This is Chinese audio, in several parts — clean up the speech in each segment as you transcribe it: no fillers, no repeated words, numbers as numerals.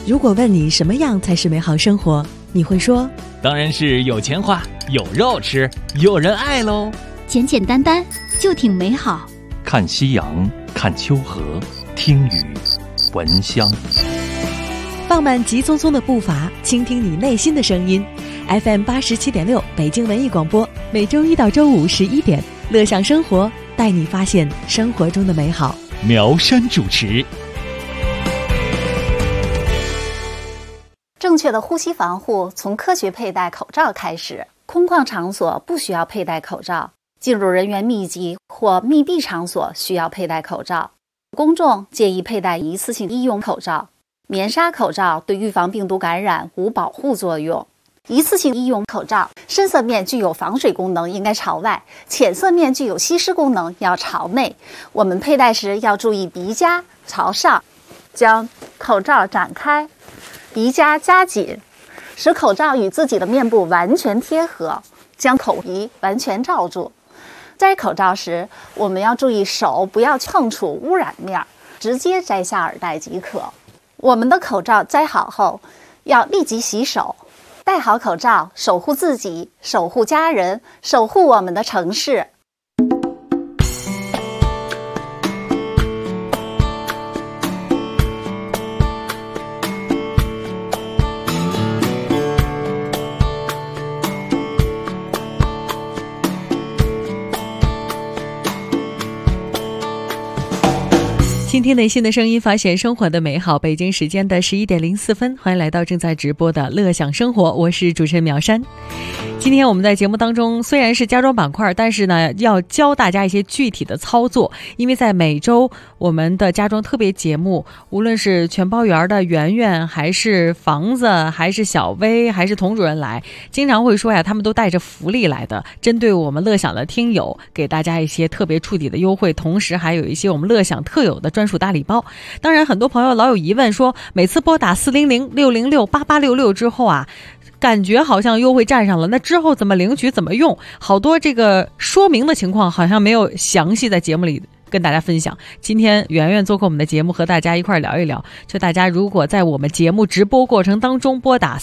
如果问你什么样才是美好生活，你会说当然是有钱花，有肉吃，有人爱喽。 简简单单就挺美好。 看夕阳，看秋河，听雨，闻香。 放慢急匆匆的步伐，倾听你内心的声音。FM 87.6北京文艺广播，每周一到周五11点，乐享生活，带你发现生活中的美好。 苗山主持。 正确的呼吸防护从科学佩戴口罩开始。空旷场所不需要佩戴口罩，进入人员密集或密闭场所需要佩戴口罩。公众建议佩戴一次性医用口罩。棉纱口罩对预防病毒感染无保护作用。一次性医用口罩深色面具有防水功能，应该朝外；浅色面具有吸湿功能，要朝内。我们佩戴时要注意鼻夹朝上，将口罩展开，鼻夹夹紧，使口罩与自己的面部完全贴合，将口鼻完全罩住。摘口罩时，我们要注意手不要碰触污染面，直接摘下耳带即可。我们的口罩摘好后，要立即洗手。戴好口罩，守护自己，守护家人，守护我们的城市。 倾听内心的声音，发现生活的美好。北京时间的11点04分，欢迎来到正在直播的乐享生活，我是主持人苗山。今天我们在节目当中虽然是家装板块，但是呢要教大家一些具体的操作，因为在每周我们的家装特别节目，无论是全包园的圆圆，还是房子，还是小薇，还是童主任来，经常会说呀，他们都带着福利来的，针对我们乐享的听友给大家一些特别触底的优惠，同时还有一些我们乐享特有的专属大礼包。当然很多朋友老有疑问说，每次拨打400-606-8866之后啊，感觉好像优惠占上了，那之后怎么领取怎么用，好多这个说明的情况好像没有详细在节目里跟大家分享。今天圆圆做客我们的节目，和大家一块聊一聊，就大家如果在我们节目直播过程当中拨打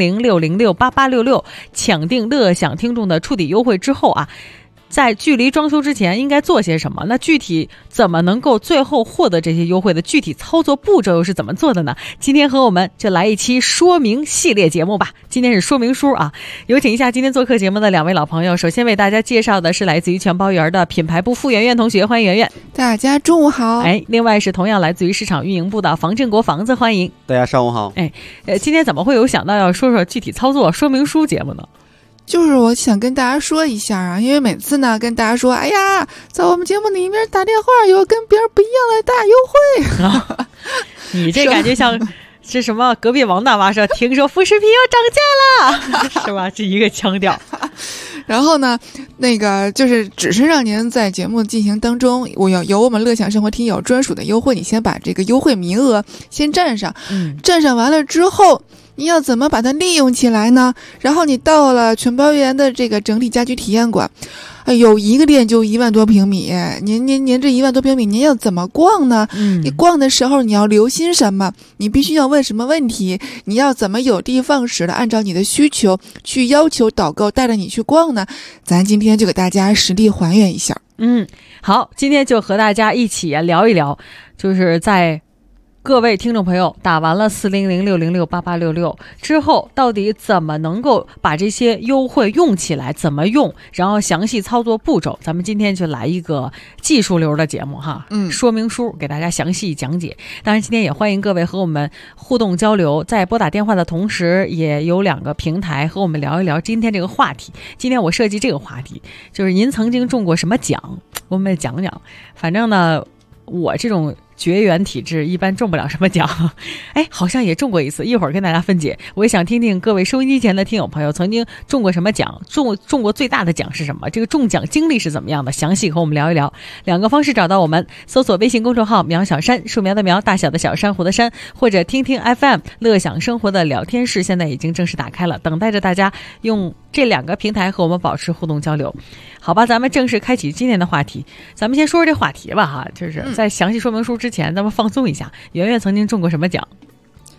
400-606-8866抢定乐享听众的触底优惠之后啊，在距离装修之前应该做些什么？那具体怎么能够最后获得这些优惠的具体操作步骤又是怎么做的呢？今天和我们就来一期说明系列节目吧。今天是说明书啊，有请一下今天做客节目的两位老朋友。首先为大家介绍的是来自于全包园的品牌部傅圆圆同学，欢迎圆圆。 大家中午好。 另外是同样来自于市场运营部的房振国房子，欢迎。 大家上午好。 今天怎么会有想到要说说具体操作说明书节目呢？ 就是我想跟大家说一下啊，因为每次呢跟大家说，哎呀，在我们节目里面打电话有跟别人不一样的大优惠。 你这感觉像是什么隔壁王大妈说听说副食品要涨价了是吧？这一个腔调。 然后呢，那个就是只是让您在节目进行当中，有我们乐享生活听友专属的优惠，你先把这个优惠名额先占上，占上完了之后，你要怎么把它利用起来呢？然后你到了全包园的这个整体家居体验馆，有一个店就1万多平米，您这1万多平米您要怎么逛呢？你逛的时候你要留心什么？你必须要问什么问题？你要怎么有的放矢的按照你的需求去要求导购带着你去逛呢？咱今天就给大家实地还原一下。 好，今天就和大家一起聊一聊，就是在各位听众朋友打完了400-606-8866之后，到底怎么能够把这些优惠用起来，怎么用，然后详细操作步骤，咱们今天就来一个技术流的节目哈，说明书给大家详细讲解。当然今天也欢迎各位和我们互动交流，在拨打电话的同时也有2个平台和我们聊一聊今天这个话题。今天我设计这个话题就是您曾经中过什么奖，我们讲讲。反正呢我这种绝缘体质一般中不了什么奖，好像也中过一次，一会儿跟大家分解。我也想听听各位收音机前的听友朋友曾经中过什么奖，中过最大的奖是什么，这个中奖经历是怎么样的，详细和我们聊一聊。2个方式找到我们，搜索微信公众号苗小山，树苗的苗，大小的小，珊瑚的山，或者听听 FM 乐享生活的聊天室，现在已经正式打开了，等待着大家用这2个平台和我们保持互动交流。好吧，咱们正式开启今天的话题。咱们先说说这话题吧哈，就是在详细说明书之前咱们放松一下。圆圆曾经中过什么奖？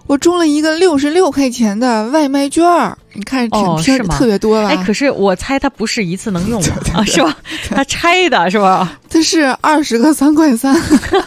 我中了一个66块钱的外卖券儿，你看挺特别多吧？ 哎，可是我猜它不是一次能用的啊，是吧？它拆的是吧？ 它是20个3块3。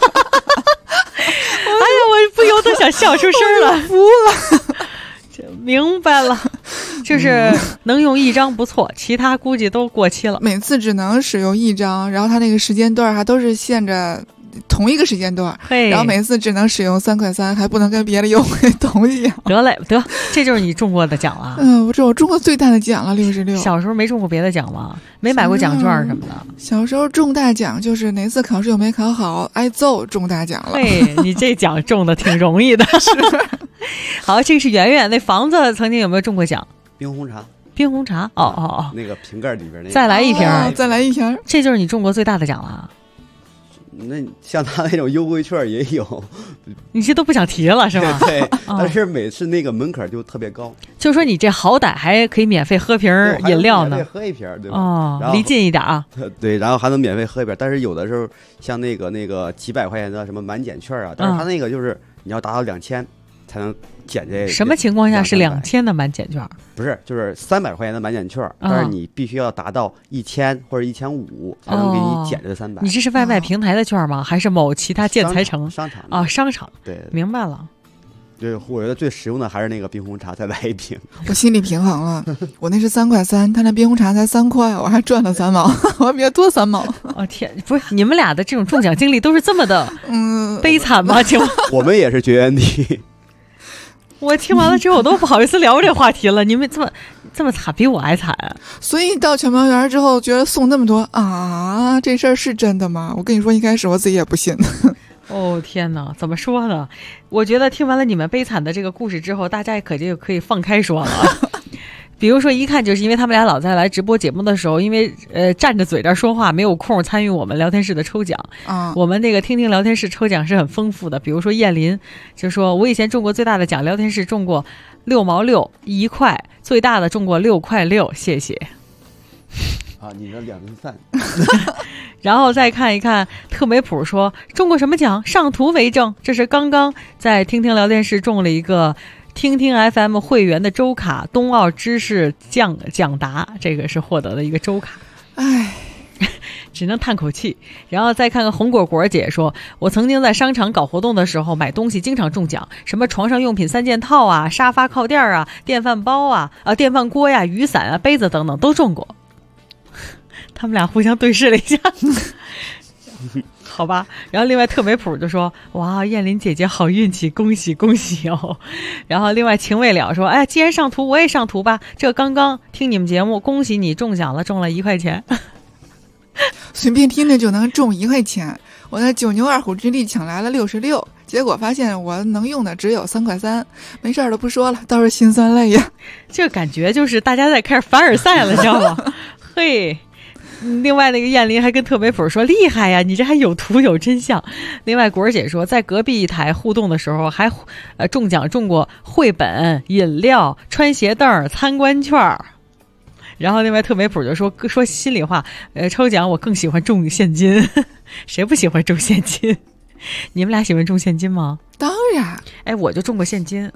哎呀，我不由得想笑出声了， 服了。 明白了，就是能用一张不错，其他估计都过期了。 每次只能使用一张，然后它那个时间段还都是限着同一个时间段，然后每次只能使用3块3，还不能跟别的优惠同享。 得嘞，这就是你中过的奖了。 我中过最大的奖了，66。 小时候没中过别的奖吗？没买过奖券什么的？ 小时候中大奖就是哪次考试又没考好，挨揍中大奖了。 嘿，你这奖中的挺容易的。是。好，这个是圆圆，那房子曾经有没有中过奖？ 冰红茶。 冰红茶，哦， 那个瓶盖里边那个。 再来一瓶， 再来一瓶， 这就是你中过最大的奖了。 那像他那种优惠券也有， 你这都不想提了是吧？ 对，但是每次那个门槛就特别高。 就说你这好歹还可以免费喝瓶饮料呢， 免费喝一瓶，对吧？ 哦，离近一点啊。 对，然后还能免费喝一瓶，但是有的时候像那个几百块钱的什么满减券啊，但是他那个就是你要达到2000才能减这。 什么情况下是2000的满减券？ 不是，就是300块钱的满减券，但是你必须要达到1000或者1500才能给你减这300。 你这是外卖平台的券吗？还是某其他建材城商场啊？商场。 对， 明白了。 对，我觉得最实用的还是那个冰红茶，再来一瓶。 我心里平衡了，我那是3块3，他那冰红茶才3块，我还赚了3毛，我还比他多3毛。 哦天，不是你们俩的这种中奖经历都是这么的悲惨吗？请问我们也是绝缘体。 我听完了之后，我都不好意思聊这话题了。你们这么惨，比我还惨。 所以到全苗园之后，觉得送那么多啊，这事儿是真的吗？我跟你说，一开始我自己也不信。 哦天哪，怎么说呢？我觉得听完了你们悲惨的这个故事之后，大家就可以放开说了。比如说，一看就是因为他们俩老在来直播节目的时候，因为站着嘴这说话，没有空参与我们聊天室的抽奖。我们那个听听聊天室抽奖是很丰富的。比如说燕林就说，我以前中过最大的奖，聊天室中过6毛6，1块，最大的中过6块6，谢谢。 啊，你的2顿饭。 然后再看一看特美普说中过什么奖，上图为证。这是刚刚在听听聊天室中了一个听听 FM 会员的周卡，冬奥知识奖答，这个是获得的一个周卡。 唉， 只能叹口气。然后再看看红果果姐说，我曾经在商场搞活动的时候买东西经常中奖，什么床上用品3件套啊，沙发靠垫啊，电饭煲啊，电饭锅呀，雨伞啊，杯子等等都中过。他们俩互相对视了一下。好吧，然后另外特美普就说，哇，燕林姐姐好运气，恭喜恭喜哦。然后另外情未了说，哎，既然上图我也上图吧，这刚刚听你们节目，恭喜你中奖了，中了1块钱。 随便听着就能中1块钱，我那9牛2虎之力抢来了66，结果发现我能用的只有3块3，没事儿了，不说了，倒是心酸泪呀。 这感觉就是大家在开始凡尔赛了，知道吗？嘿。另外那个燕林还跟特美普说，厉害呀，你这还有图有真相。另外果儿姐说，在隔壁台互动的时候还中奖中过绘本、饮料、穿鞋凳、参观券。然后另外特美普就说心里话，抽奖我更喜欢中现金。谁不喜欢中现金？你们俩喜欢中现金吗？ 当然。 哎，我就中过现金。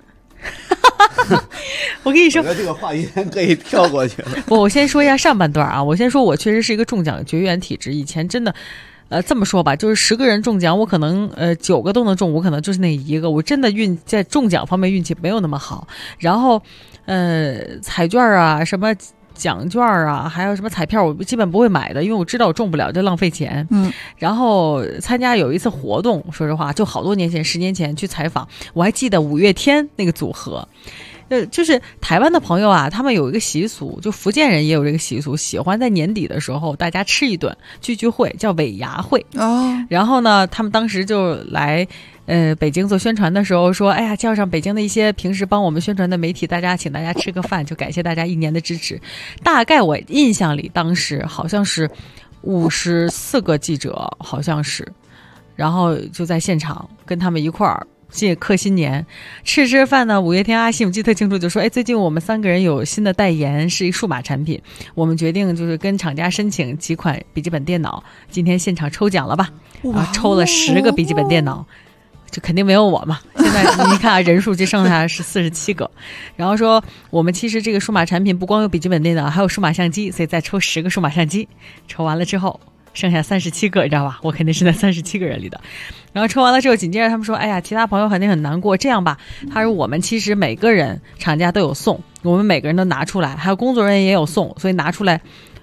我跟你说， 这个话题可以跳过去了。 我先说一下上半段啊，我先说我确实是一个中奖绝缘体质，以前真的。这么说吧，就是10个人中奖，我可能9个都能中，我可能就是那一个。我真的在中奖方面运气没有那么好。然后彩券啊，什么奖券啊，还有什么彩票，我基本不会买的，因为我知道我中不了，就浪费钱。然后参加有一次活动，说实话，就好多年前，10年前去采访，我还记得5月天那个组合。就是台湾的朋友啊，他们有一个习俗，就福建人也有这个习俗，喜欢在年底的时候大家吃一顿聚会，叫尾牙会。然后呢，他们当时就来北京做宣传的时候说，哎呀，叫上北京的一些平时帮我们宣传的媒体，请大家吃个饭，就感谢大家1年的支持。大概我印象里当时好像是54个记者，好像是，然后就在现场跟他们一块儿客新年吃饭呢。5月天阿信我记得特清楚，就说，哎，最近我们3个人有新的代言，是一数码产品，我们决定就是跟厂家申请几款笔记本电脑，今天现场抽奖了吧？抽了10个笔记本电脑， 就肯定没有我嘛。现在你看啊，人数就剩下是47个。然后说我们其实这个数码产品不光有笔记本电脑，还有数码相机，所以再抽10个数码相机。抽完了之后剩下37个，你知道吧？我肯定是在37个人里的。然后抽完了之后，紧接着他们说：“哎呀，其他朋友肯定很难过。这样吧，他说我们其实每个人厂家都有送，我们每个人都拿出来，还有工作人员也有送，所以拿出来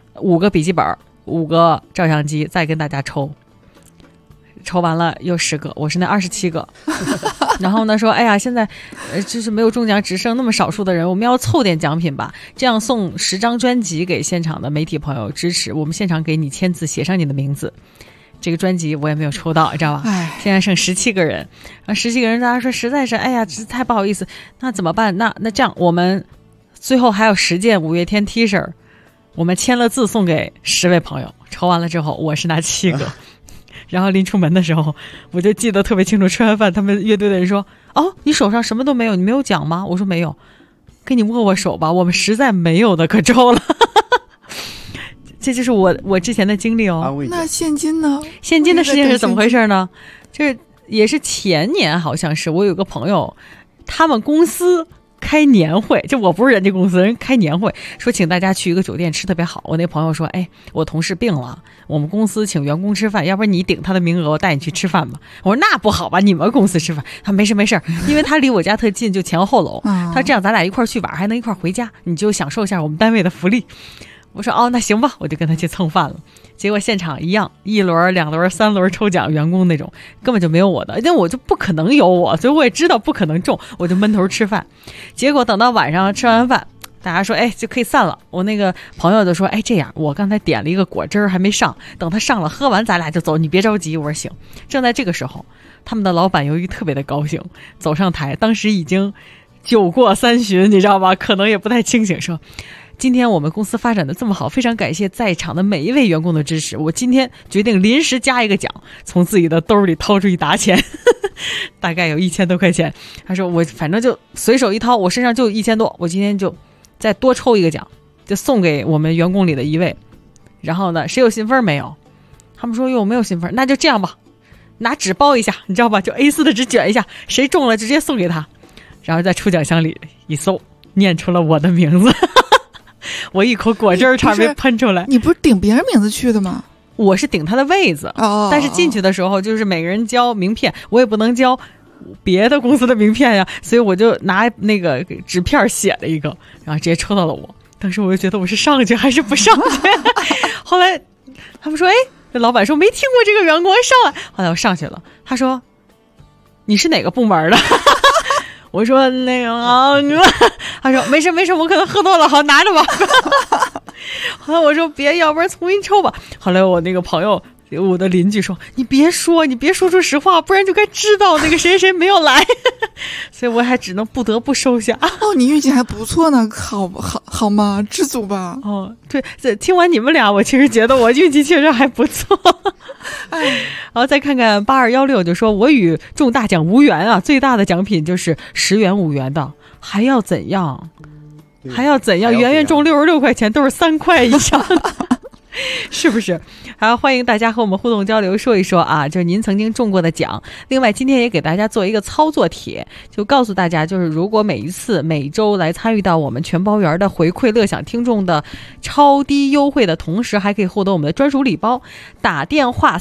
5个笔记本、5个照相机，再跟大家抽。抽完了又10个，我是那27个。然后呢说，哎呀，现在就是没有中奖，只剩那么少数的人，我们要凑点奖品吧，这样送10张专辑给现场的媒体朋友支持，我们现场给你签字，写上你的名字。”这个专辑我也没有抽到，你知道吧？现在剩17个人，然后17个人，大家说实在是，哎呀，这太不好意思，那怎么办？那这样，我们最后还有10件5月天 T 恤，我们签了字送给10位朋友。抽完了之后，我是拿7个，然后临出门的时候，我就记得特别清楚，吃完饭他们乐队的人说：“哦，你手上什么都没有，你没有奖吗？”我说没有，跟你握握手吧，我们实在没有的可抽了。这就是我之前的经历哦。 那现金呢？ 现金的事情是怎么回事呢？就是也是前年，好像是我有个朋友，他们公司开年会，就我不是人家公司，人开年会，说请大家去一个酒店吃特别好。我那朋友说：“哎，我同事病了，我们公司请员工吃饭，要不然你顶他的名额，我带你去吃饭吧。”我说：“那不好吧？你们公司吃饭？”他说：“没事，因为他离我家特近，就前后楼。他说这样咱俩一块去玩，还能一块回家，你就享受一下我们单位的福利。”我说哦，那行吧，我就跟他去蹭饭了。结果现场一样，1轮、2轮、3轮抽奖，员工那种根本就没有我的，因为我就不可能有我，所以我也知道不可能中，我就闷头吃饭。结果等到晚上吃完饭，大家说哎就可以散了。我那个朋友就说哎这样，我刚才点了一个果汁还没上，等他上了喝完咱俩就走，你别着急。我说行。正在这个时候，他们的老板由于特别的高兴，走上台，当时已经酒过3巡，你知道吧？可能也不太清醒，说。今天我们公司发展的这么好，非常感谢在场的每一位员工的支持。我今天决定临时加一个奖，从自己的兜里掏出一沓钱，大概有1000多块钱。他说我反正就随手一掏，我身上就1000多，我今天就再多抽一个奖，就送给我们员工里的一位。然后呢，谁有信封没有？他们说哟没有信封，那就这样吧，拿纸包一下，你知道吧？就 A4 的纸卷一下，谁中了直接送给他。然后在抽奖箱里一搜，念出了我的名字。我一口果汁差没喷出来。 你不是顶别人名字去的吗？ 我是顶他的位子，但是进去的时候就是每个人交名片，我也不能交别的公司的名片呀，所以我就拿那个纸片写了一个，然后直接抽到了我。当时我就觉得我是上去还是不上去。后来他们说哎，这老板说没听过这个员工上来。后来我上去了，他说你是哪个部门的？我说那个他说没事，我可能喝多了，好拿着吧。后来我说别，要不然重新抽吧。后来我那个朋友，我的邻居说你别说出实话，不然就该知道那个谁没有来。所以我还只能不得不收下。 哦，你运气还不错呢，好吗？知足吧。 哦，对，听完你们俩，我其实觉得我运气确实还不错。然后再看看8216，就说我与中大奖无缘啊，最大的奖品就是10元5元的，还要怎样？圆圆中66块钱，都是3块以上的。是不是？好，欢迎大家和我们互动交流，说一说啊，就是您曾经中过的奖。另外，今天也给大家做一个操作帖，就告诉大家，就是如果每周来参与到我们全包园的回馈乐享听众的超低优惠的同时，还可以获得我们的专属礼包。打电话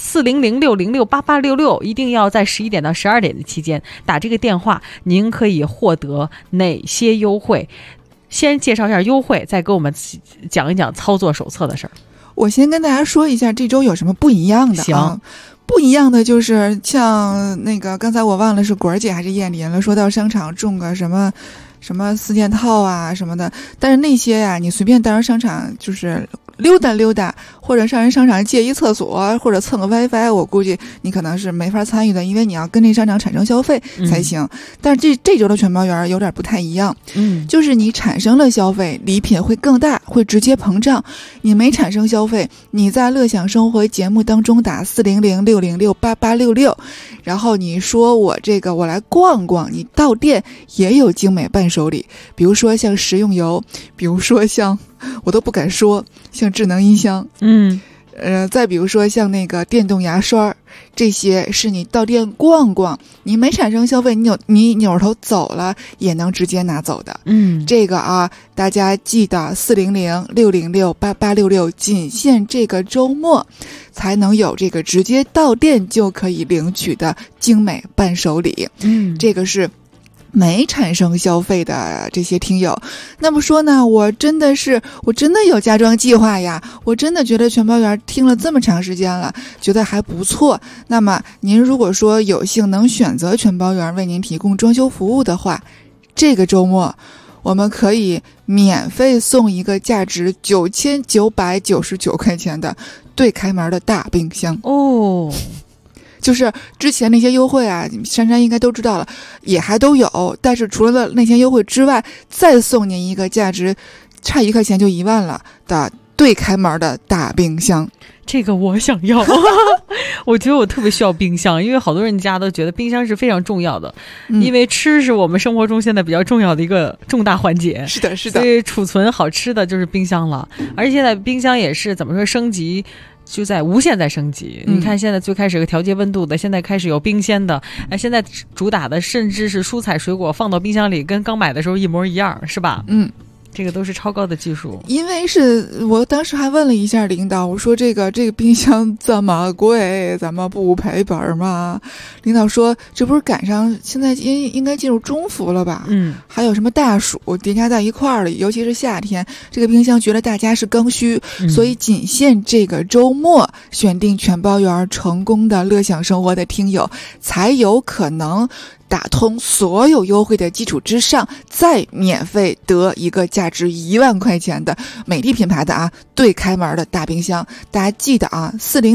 400-606-8866，一定要在11点到12点的期间打这个电话，您可以获得哪些优惠？先介绍一下优惠，再给我们讲一讲操作手册的事儿。 我先跟大家说一下这周有什么不一样的啊。不一样的就是像那个刚才我忘了是果儿姐还是燕林了，说到商场中个什么4件套啊什么的，但是那些呀你随便到人商场就是溜达，或者上人商场借一厕所或者蹭个 WiFi， 我估计你可能是没法参与的，因为你要跟这商场产生消费才行。但是这周的全包园有点不太一样，就是你产生了消费，礼品会更大，会直接膨胀。你没产生消费，你在乐享生活节目当中打400-606-8866，然后你说我来逛逛，你到店也有精美伴手礼，比如说像食用油，比如说像我都不敢说，像智能音箱， 再比如说像那个电动牙刷，这些是你到店逛逛，你没产生消费，你扭头走了也能直接拿走的。这个啊，大家记得400-606-8866，仅限这个周末才能有这个直接到店就可以领取的精美伴手礼。这个是没产生消费的这些听友。那么说呢，我真的有家装计划呀，我真的觉得全包园听了这么长时间了，觉得还不错。那么您如果说有幸能选择全包园为您提供装修服务的话，这个周末我们可以免费送一个价值9999块钱的对开门的大冰箱哦。就是之前那些优惠啊，珊珊应该都知道了，也还都有。但是除了那些优惠之外，再送您一个价值差1块钱就1万了的对开门的大冰箱。 这个我想要我觉得我特别需要冰箱，因为好多人家都觉得冰箱是非常重要的，因为吃是我们生活中现在比较重要的一个重大环节。 是的是的， 所以储存好吃的就是冰箱了。而且现在冰箱也是怎么说，升级就在无限在升级。你看现在最开始有个调节温度的，现在开始有冰鲜的，现在主打的甚至是蔬菜水果放到冰箱里跟刚买的时候一模一样，是吧？这个都是超高的技术。因为是我当时还问了一下领导，我说这个冰箱这么贵，咱们不赔本吗？领导说这不是赶上现在应该进入中伏了吧？还有什么大暑叠加在一块儿了，尤其是夏天，这个冰箱觉得大家是刚需，所以仅限这个周末选定全包园成功的乐享生活的听友才有可能打通所有优惠的基础之上，再免费得一个价值1万块钱的美的品牌的啊对开门的大冰箱。大家记得啊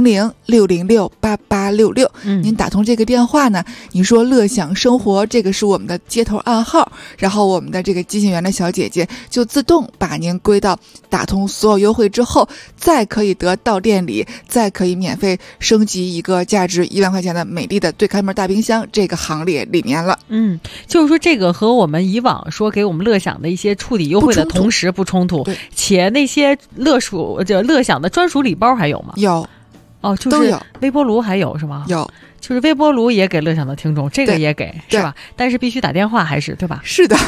，400-606-8866，您打通这个电话呢，你说乐享生活，这个是我们的接头暗号，然后我们的这个接线员的小姐姐就自动把您归到打通所有优惠之后，再可以得到店里，再可以免费升级一个价值1万块钱的美的对开门大冰箱这个行列里面了。 就是说这个和我们以往说给我们乐享的一些触底优惠的同时不冲突，且那些乐享的专属礼包还有吗？ 有哦，就是微波炉还有是吗？ 有， 就是微波炉也给乐享的听众，这个也给是吧？但是必须打电话还是对吧？ 是的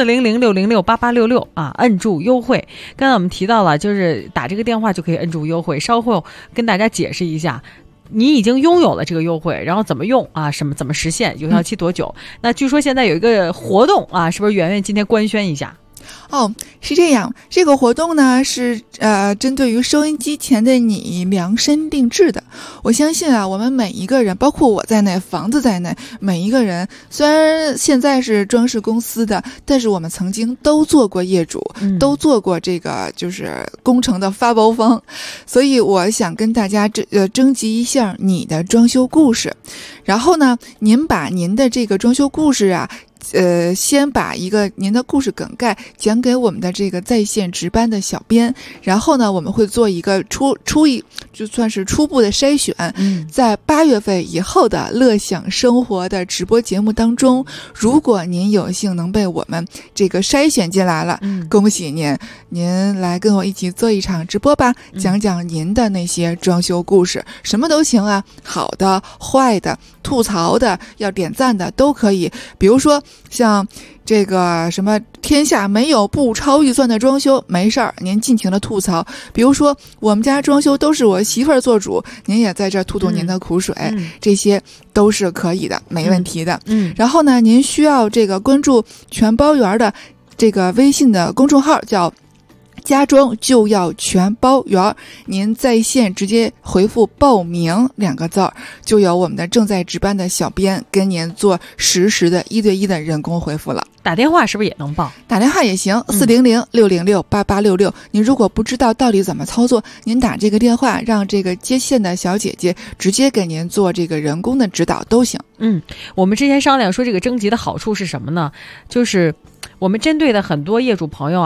，400-606-8866啊，摁住优惠。刚才我们提到了，就是打这个电话就可以摁住优惠。稍后跟大家解释一下，你已经拥有了这个优惠，然后怎么用啊？怎么实现？有效期多久？那据说现在有一个活动啊，是不是圆圆今天官宣一下？ 哦，是这样，这个活动呢是针对于收音机前的你量身定制的。我相信啊，我们每一个人，包括我在内，房子在内，每一个人虽然现在是装饰公司的，但是我们曾经都做过业主，都做过这个就是工程的发包方，所以我想跟大家征集一下你的装修故事，然后呢，您把您的这个装修故事啊。先把您的故事梗概讲给我们的这个在线值班的小编，然后呢，我们会做一个就算是初步的筛选，在8月份以后的乐享生活的直播节目当中，如果您有幸能被我们这个筛选进来了，恭喜您来跟我一起做一场直播吧，讲讲您的那些装修故事，什么都行啊，好的、坏的、吐槽的、要点赞的都可以，比如说像这个什么天下没有不超预算的装修，没事儿，您尽情的吐槽。比如说我们家装修都是我媳妇儿做主，您也在这儿吐吐您的苦水，这些都是可以的，没问题的。然后呢，您需要这个关注全包园的这个微信的公众号，叫家装就要全包园，您在线直接回复报名2个字，就有我们的正在值班的小编跟您做实时的1对1的人工回复了。 打电话是不是也能报？ 打电话也行，400-606-8866。您如果不知道到底怎么操作，您打这个电话，让这个接线的小姐姐直接给您做这个人工的指导都行。 我们之前商量说这个征集的好处是什么呢？就是我们针对的很多业主朋友啊，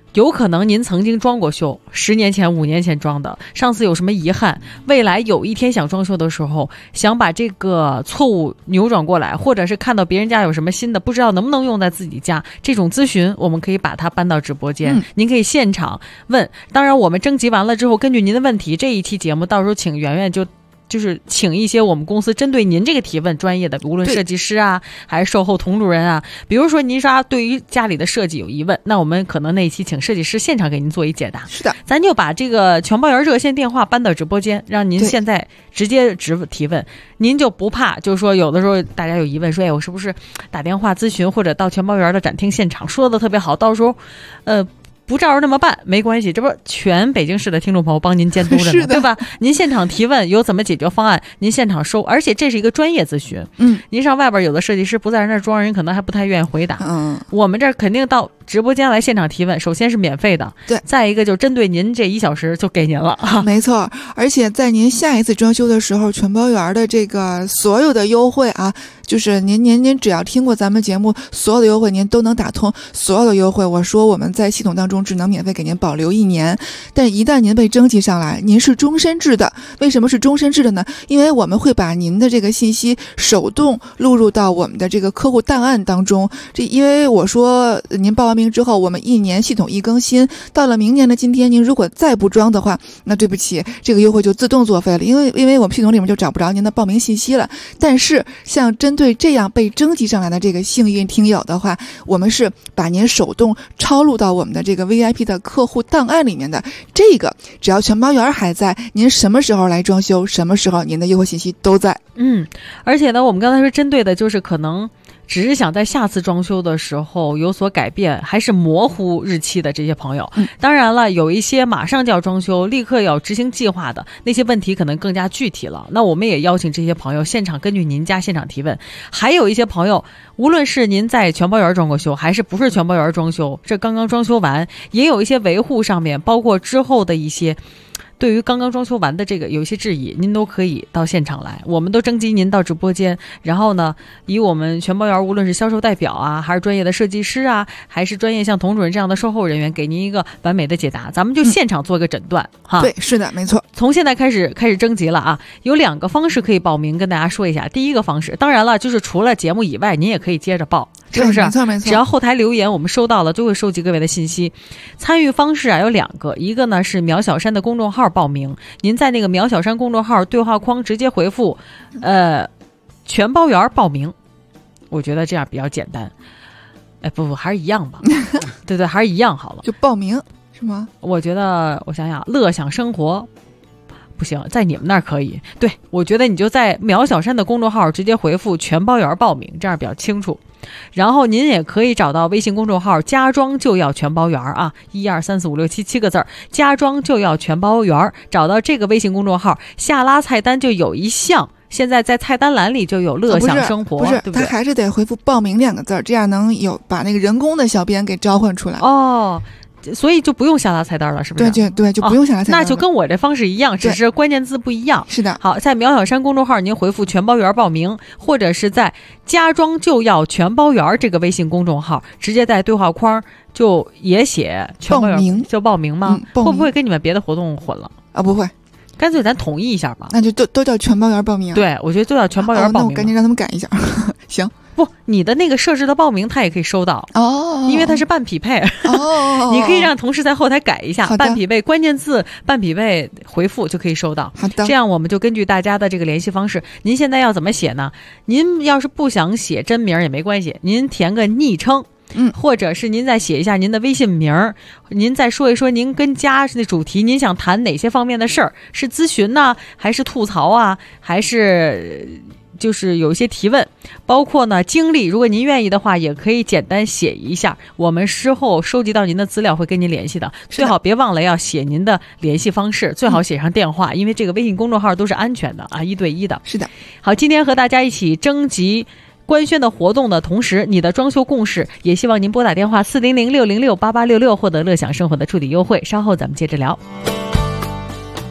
有可能您曾经装过修，10年前、5年前装的，上次有什么遗憾，未来有一天想装修的时候，想把这个错误扭转过来，或者是看到别人家有什么新的，不知道能不能用在自己家，这种咨询我们可以把它搬到直播间，您可以现场问。当然我们征集完了之后，根据您的问题，这一期节目到时候请圆圆就是请一些我们公司针对您这个提问专业的，无论设计师啊还是售后童主任啊，比如说您说对于家里的设计有疑问，那我们可能那一期请设计师现场给您做一解答。 是的， 咱就把这个全包圆热线电话搬到直播间，让您现在直接提问，您就不怕，就是说有的时候大家有疑问说，哎，我是不是打电话咨询或者到全包圆的展厅现场说的特别好，到时候不照着那么办没关系，这不全北京市的听众朋友帮您监督着呢，对吧？您现场提问有怎么解决方案，您现场收，而且这是一个专业咨询。您上外边有的设计师不在人那装，人可能还不太愿意回答。我们这儿肯定到直播间来现场提问，首先是免费的， 对， 再一个就针对您这1小时就给您了。 没错，而且在您下一次装修的时候，全包圆的这个所有的优惠啊，就是您只要听过咱们节目，所有的优惠您都能打通，所有的优惠，我说我们在系统当中只能免费给您保留1年，但一旦您被征集上来，您是终身制的。为什么是终身制的呢？因为我们会把您的这个信息手动录入到我们的这个客户档案当中。因为我说您报完名之后，我们1年系统一更新，到了明年的今天，您如果再不装的话，那对不起，这个优惠就自动作废了，因为我们系统里面就找不着您的报名信息了。但是像针对这样被征集上来的这个幸运听友的话，我们是把您手动抄录到我们的这个 VIP 的客户档案里面的。这个只要全包圆还在，您什么时候来装修，什么时候您的优惠信息都在。 而且呢，我们刚才说针对的就是可能只是想在下次装修的时候有所改变，还是模糊日期的这些朋友。当然了，有一些马上就要装修，立刻要执行计划的那些问题可能更加具体了，那我们也邀请这些朋友现场根据您家现场提问。还有一些朋友，无论是您在全包圆装过修还是不是全包圆装修，这刚刚装修完，也有一些维护上面包括之后的一些对于刚刚装修完的这个有一些质疑，您都可以到现场来，我们都征集您到直播间，然后呢，以我们全包圆无论是销售代表啊，还是专业的设计师啊，还是专业像童主任这样的售后人员，给您一个完美的解答，咱们就现场做一个诊断。 对，是的，没错。 从现在开始征集了啊，有2个方式可以报名，跟大家说一下。第一个方式，当然了，就是除了节目以外，您也可以接着报。是不是？ 没错没错。 只要后台留言，我们收到了，就会收集各位的信息。参与方式啊有2个，一个呢是苗小山的公众号报名，您在那个苗小山公众号对话框直接回复，全包圆报名，我觉得这样比较简单。不，还是一样吧。对，还是一样好了。 就报名是吗？ 我觉得，我想想，乐享生活。不行，在你们那儿可以。对，我觉得你就在苗小山的公众号直接回复全包圆报名，这样比较清楚。然后您也可以找到微信公众号家装就要全包圆啊，1、2、3、4、5、6、7， 7个字儿，家装就要全包圆。找到这个微信公众号，下拉菜单就有一项，现在在菜单栏里就有乐享生活， 不是， 对不对？ 他还是得回复报名2个字，这样能有把那个人工的小编给召唤出来。 哦。所以就不用下拉菜单了，是不是？ 对，就不用下拉菜单了。 那就跟我这方式一样，只是关键字不一样。 是的。 好，在苗小山公众号您回复全包圆报名，或者是在家装就要全包圆这个微信公众号，直接在对话框就也写全包圆就报名吗？会不会跟你们别的活动混了啊？不会， 干脆咱统一一下吧。 那就都叫全包圆报名。 对，我觉得都叫全包圆报名。 那我赶紧让他们改一下。行。 不，你的那个设置的报名他也可以收到哦， 因为它是半匹配哦，你可以让同事在后台改一下半匹配关键字，半匹配回复就可以收到。 好的， 这样我们就根据大家的这个联系方式，您现在要怎么写呢？您要是不想写真名也没关系，您填个昵称。或者是您再写一下您的微信名，您再说一说您跟家的主题，您想谈哪些方面的事儿？是咨询呢，还是吐槽啊，还是就是有一些提问，包括呢经历，如果您愿意的话，也可以简单写一下，我们事后收集到您的资料会跟您联系的。最好别忘了要写您的联系方式，最好写上电话，因为这个微信公众号都是安全的啊，1对1的。 是的。 好，今天和大家一起征集官宣的活动的同时，你的装修共识也希望您拨打电话400-606-8866获得乐享生活的触底优惠。稍后咱们接着聊。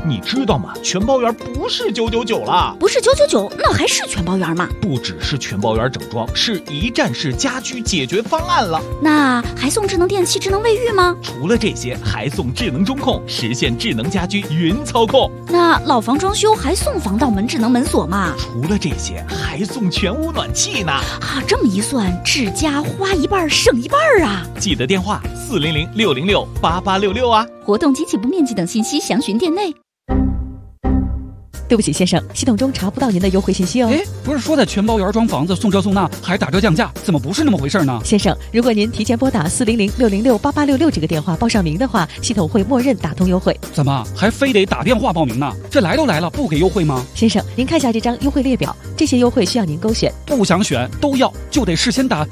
你知道吗？全包圆不是999了， 不是999，那还是全包圆吗？ 不只是全包圆整装，是一站式家居解决方案了。 那还送智能电器、智能卫浴吗？ 除了这些，还送智能中控，实现智能家居云操控。 那老房装修还送防盗门、智能门锁吗？ 除了这些，还送全屋暖气呢。 啊，这么一算，智家花一半省一半啊！ 记得电话400-606-8866啊。 活动及起步面积等信息详询店内。 对不起，先生，系统中查不到您的优惠信息哦。 不是说在全包圆装房子送车送那还打折降价，怎么不是那么回事呢？ 先生，如果您提前拨打400-606-8866这个电话报上名的话，系统会默认打通优惠。 怎么还非得打电话报名呢？这来都来了，不给优惠吗？ 先生，您看下这张优惠列表，这些优惠需要您勾选。 不想选都要，就得事先打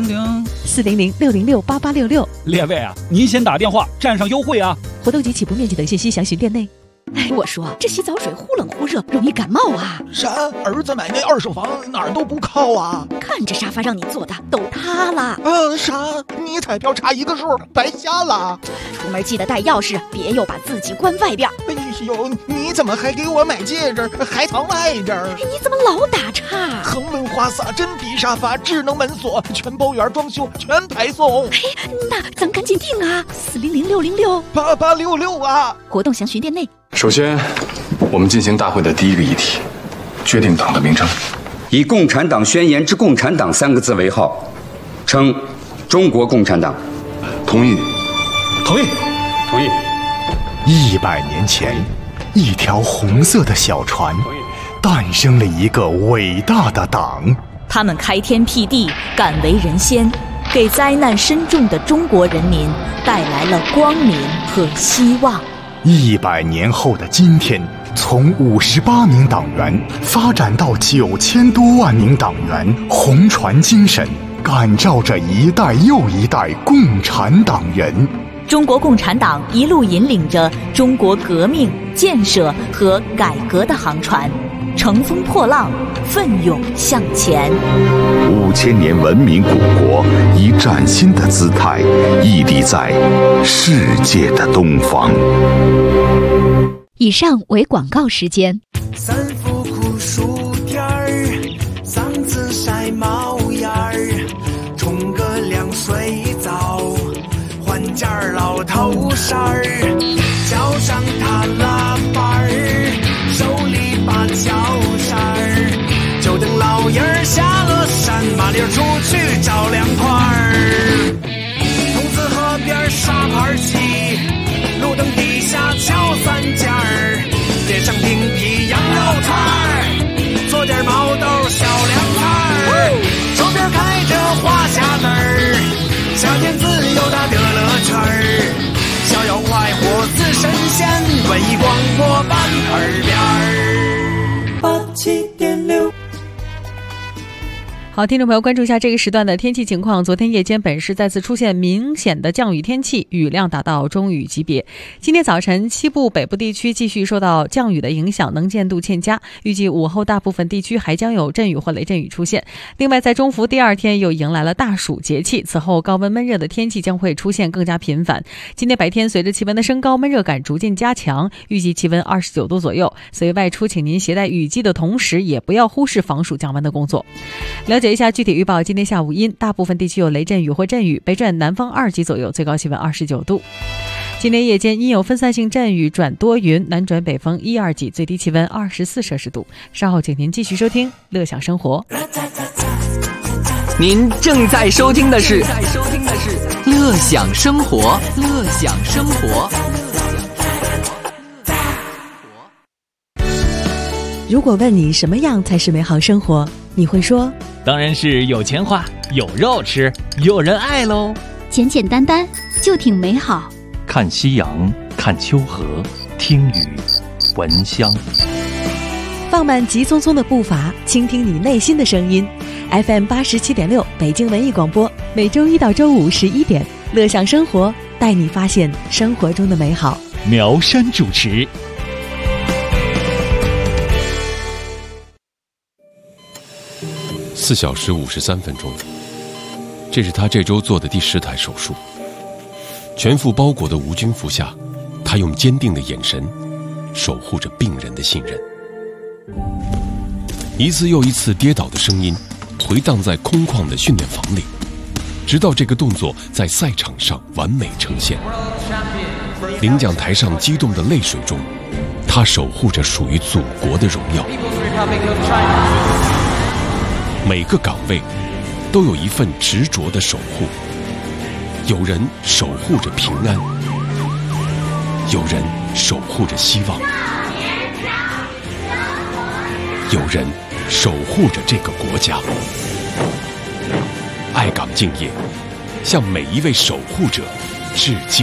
400-606-8866。 列位啊，您先打电话占上优惠啊！ 活动及起步面积等信息详询店内。 我说这洗澡水忽冷忽热，容易感冒啊！ 啥？儿子买那二手房哪儿都不靠啊！ 看这沙发让你坐的都塌了。 啥？你彩票差一个数，白瞎了。 出门记得带钥匙，别又把自己关外边。 哎呦，你怎么还给我买戒指，还藏外边？ 你怎么老打岔？ 恒润花洒、真皮沙发、智能门锁，全包圆装修，全排送。 那咱赶紧定啊！400-606-8866 啊！ 活动详询店内。 首先，我们进行大会的第一个议题，决定党的名称。 以共产党宣言之共产党3个字为号，称中国共产党。 同意。 同意。同意。 100年前，一条红色的小船，诞生了一个伟大的党。 他们开天辟地，敢为人先，给灾难深重的中国人民带来了光明和希望。 100年后的今天，从58名党员发展到9000多万名党员，红船精神感召着一代又一代共产党人。 中国共产党一路引领着中国革命、建设和改革的航船，乘风破浪，奋勇向前。 5000年文明古国以崭新的姿态屹立在世界的东方。 以上为广告时间。 三伏酷暑天儿，嗓子晒冒烟儿，冲个凉水澡，换件老头衫儿，脚上踏拉板儿，手里把脚扇儿，就等老爷儿下了山，麻溜出去找凉快儿。筒子河边沙盘戏，路灯底下敲3件儿，点上冰皮羊肉串儿，做点毛豆小凉菜儿，手边开着花匣子儿，夏天自由的乐乐圈儿，逍遥快活似神仙，文艺广播版耳边87.6。 好，听众朋友，关注一下这个时段的天气情况。昨天夜间本市再次出现明显的降雨天气，雨量达到中雨级别。今天早晨西部北部地区继续受到降雨的影响，能见度欠佳，预计午后大部分地区还将有阵雨或雷阵雨出现。另外在中伏第2天又迎来了大暑节气，此后高温闷热的天气将会出现更加频繁。今天白天随着气温的升高，闷热感逐渐加强，预计气温29度左右，所以外出请您携带雨具的同时，也不要忽视防暑降温的工作。了解一下具体预报，今天下午阴，大部分地区有雷阵雨或阵雨，北转南风2级左右，最高气温29度。今天夜间阴有分散性阵雨转多云，南转北风1、2级，最低气温24摄氏度。稍后请您继续收听乐享生活。 您正在收听的是乐享生活，乐享生活。 如果问你什么样才是美好生活，你会说当然是有钱花，有肉吃，有人爱喽。 简简单单就挺美好。 看夕阳，看秋荷，听雨，闻香。 放慢急匆匆的步伐，倾听你内心的声音。FM 87.6北京文艺广播，每周1到周511点，乐享生活，带你发现生活中的美好。 苗山主持。 4小时53分钟，这是他这周做的第10台手术。全副包裹的无菌服下，他用坚定的眼神守护着病人的信任。一次又一次跌倒的声音回荡在空旷的训练房里，直到这个动作在赛场上完美呈现。领奖台上激动的泪水中，他守护着属于祖国的荣耀。每个岗位都有一份执着的守护，有人守护着平安，有人守护着希望，有人守护着这个国家。爱岗敬业，向每一位守护者致敬。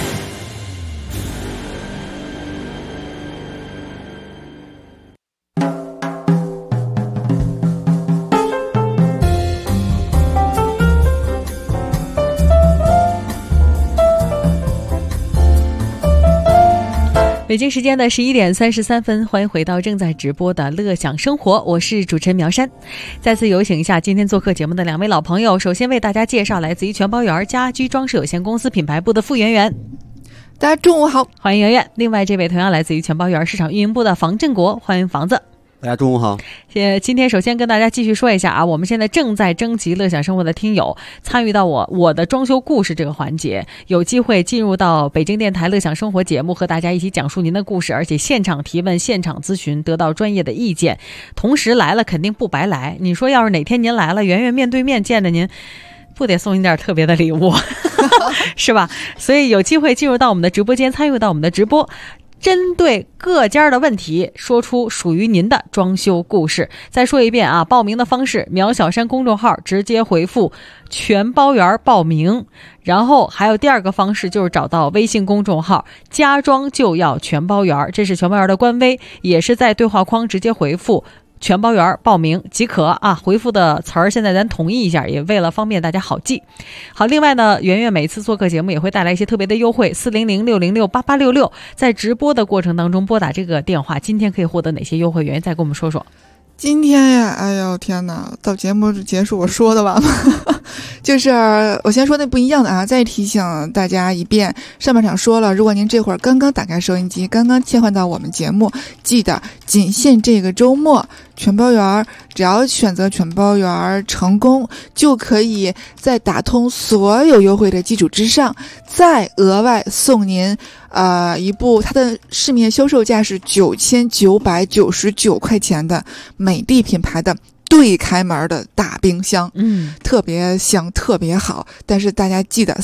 北京时间的11点33分，欢迎回到正在直播的乐享生活，我是主持人苗山。再次有请一下今天做客节目的2位老朋友，首先为大家介绍来自于全包园家居装饰有限公司品牌部的傅圆圆。 大家中午好， 欢迎圆圆。另外这位同样来自于全包园市场运营部的房振国，欢迎房子。 大家中午好。 今天首先跟大家继续说一下啊，我们现在正在征集乐享生活的听友参与到我的装修故事这个环节，有机会进入到北京电台乐享生活节目，和大家一起讲述您的故事，而且现场提问、现场咨询，得到专业的意见。同时来了肯定不白来，你说要是哪天您来了，圆圆面对面见着您，不得送你点特别的礼物是吧？所以有机会进入到我们的直播间，参与到我们的直播，针对各家的问题说出属于您的装修故事。再说一遍啊，报名的方式，苗小山公众号直接回复全包园报名，然后还有第二个方式就是找到微信公众号家装就要全包园，这是全包园的官微，也是在对话框直接回复全包园报名即可啊。回复的词儿现在咱统一一下，也为了方便大家好记。好，另外呢，圆圆每次做客节目也会带来一些特别的优惠，400-606-8866，在直播的过程当中拨打这个电话，今天可以获得哪些优惠？圆圆再跟我们说说。 今天呀，哎呦天哪，到节目结束我说的完吗？就是我先说那不一样的啊，再提醒大家一遍，上半场说了，如果您这会儿刚刚打开收音机，刚刚切换到我们节目，记得仅限这个周末，全包园只要选择全包园成功，就可以在打通所有优惠的基础之上，再额外送您一部它的市面销售价是9999块钱的美的品牌的对开门的大冰箱，特别香，特别好。但是大家记得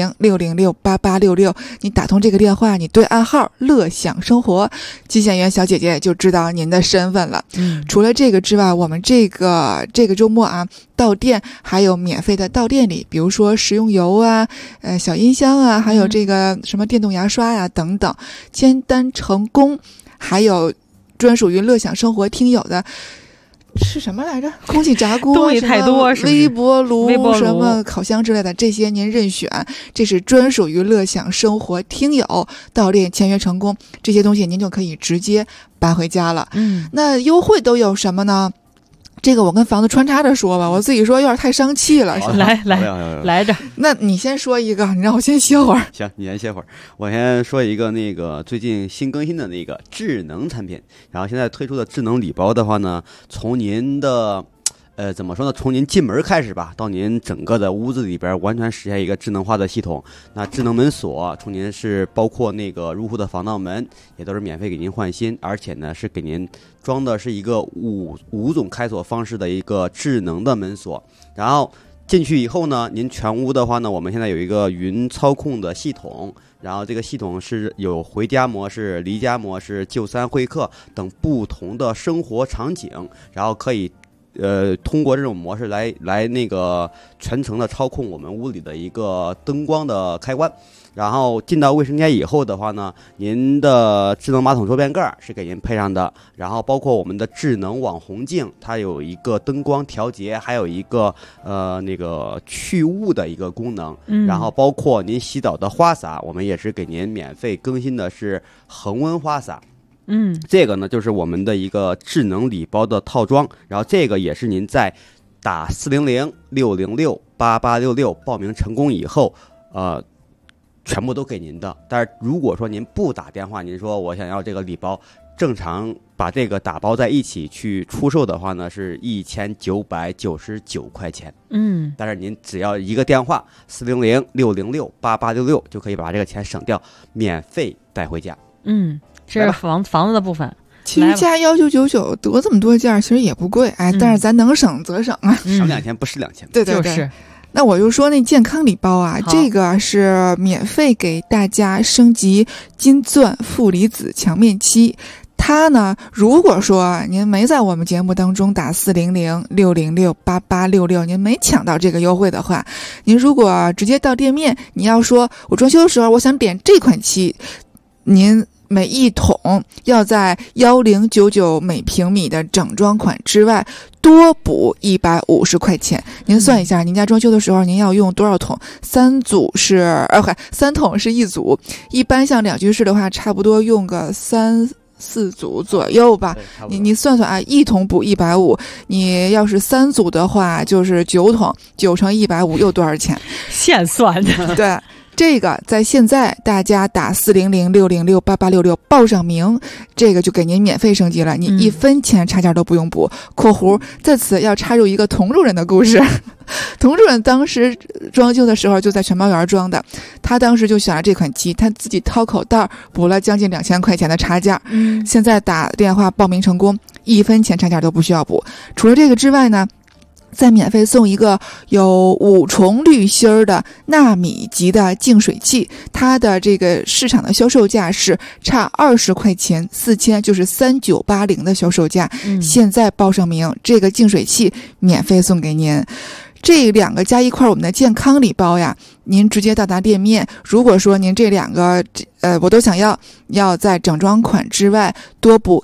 400-606-8866，你打通这个电话，你对暗号乐享生活，接线员小姐姐就知道您的身份了。除了这个之外，我们这个周末啊，到店还有免费的到店礼，比如说食用油啊、小音箱啊，还有这个什么电动牙刷呀等等。签单成功，还有专属于乐享生活听友的。是什么来着？空气炸锅， 东西太多，是不是？ 微波炉什么烤箱之类的，这些您任选。这是专属于乐享生活听友到店签约成功，这些东西您就可以直接搬回家了。那优惠都有什么呢？这个我跟房子穿插着说吧，我自己说有点太生气了。来着，那你先说一个，你让我先歇会儿。 行，你先歇会儿，我先说一个那个最近新更新的那个智能产品，然后现在推出的智能礼包的话呢，从您的怎么说呢？从您进门开始吧，到您整个的屋子里边完全实现一个智能化的系统。那智能门锁，从您是包括那个入户的防盗门，也都是免费给您换新，而且呢是给您装的是一个五种开锁方式的一个智能的门锁。然后进去以后呢，您全屋的话呢，我们现在有一个云操控的系统。然后这个系统是有回家模式、离家模式、就餐会客等不同的生活场景，然后可以通过这种模式来那个全程的操控我们屋里的一个灯光的开关。然后进到卫生间以后的话呢，您的智能马桶桌边盖是给您配上的，然后包括我们的智能网红镜，它有一个灯光调节，还有一个那个去雾的一个功能。然后包括您洗澡的花洒，我们也是给您免费更新的是恒温花洒。这个呢就是我们的一个智能礼包的套装，然后这个也是您在打400-606-8866报名成功以后， 全部都给您的。但是如果说您不打电话，您说我想要这个礼包，正常把这个打包在一起去出售的话呢，是1999块钱。但是您只要一个电话400-606-8866就可以把这个钱省掉，免费带回家。 这是房子的部分。 其实加1999得这么多件，其实也不贵，但是咱能省则省啊， 省2000不是2000。 对对对。就是那我就说那健康礼包啊，这个是免费给大家升级金钻负离子强面漆。它呢，如果说您没在我们节目当中打400-606-8866，您没抢到这个优惠的话，您如果直接到店面，你要说我装修的时候我想点这款漆，您每一桶要在1099每平米的整装款之外多补150块钱。您算一下，您家装修的时候您要用多少桶？3桶是1组，一般像两居室的话，差不多用个3-4组左右吧。你算算啊，一桶补150，你要是3组的话，就是9桶，9乘150又多少钱？ 现算的。 对。这个在现在大家打400-606-8866报上名，这个就给您免费升级了，你1分钱差价都不用补。括弧在此要插入一个童主任的故事。童主任当时装修的时候就在全包园装的，他当时就选了这款漆，他自己掏口袋补了将近2000块钱的差价。现在打电话报名成功，1分钱差价都不需要补。除了这个之外呢，再免费送一个有5重滤芯的纳米级的净水器，它的这个市场的销售价是差20块钱，4000就是3980的销售价。现在报上名，这个净水器免费送给您。这2个加一块我们的健康礼包呀，您直接到达店面，如果说您这2个我都想要在整装款之外多补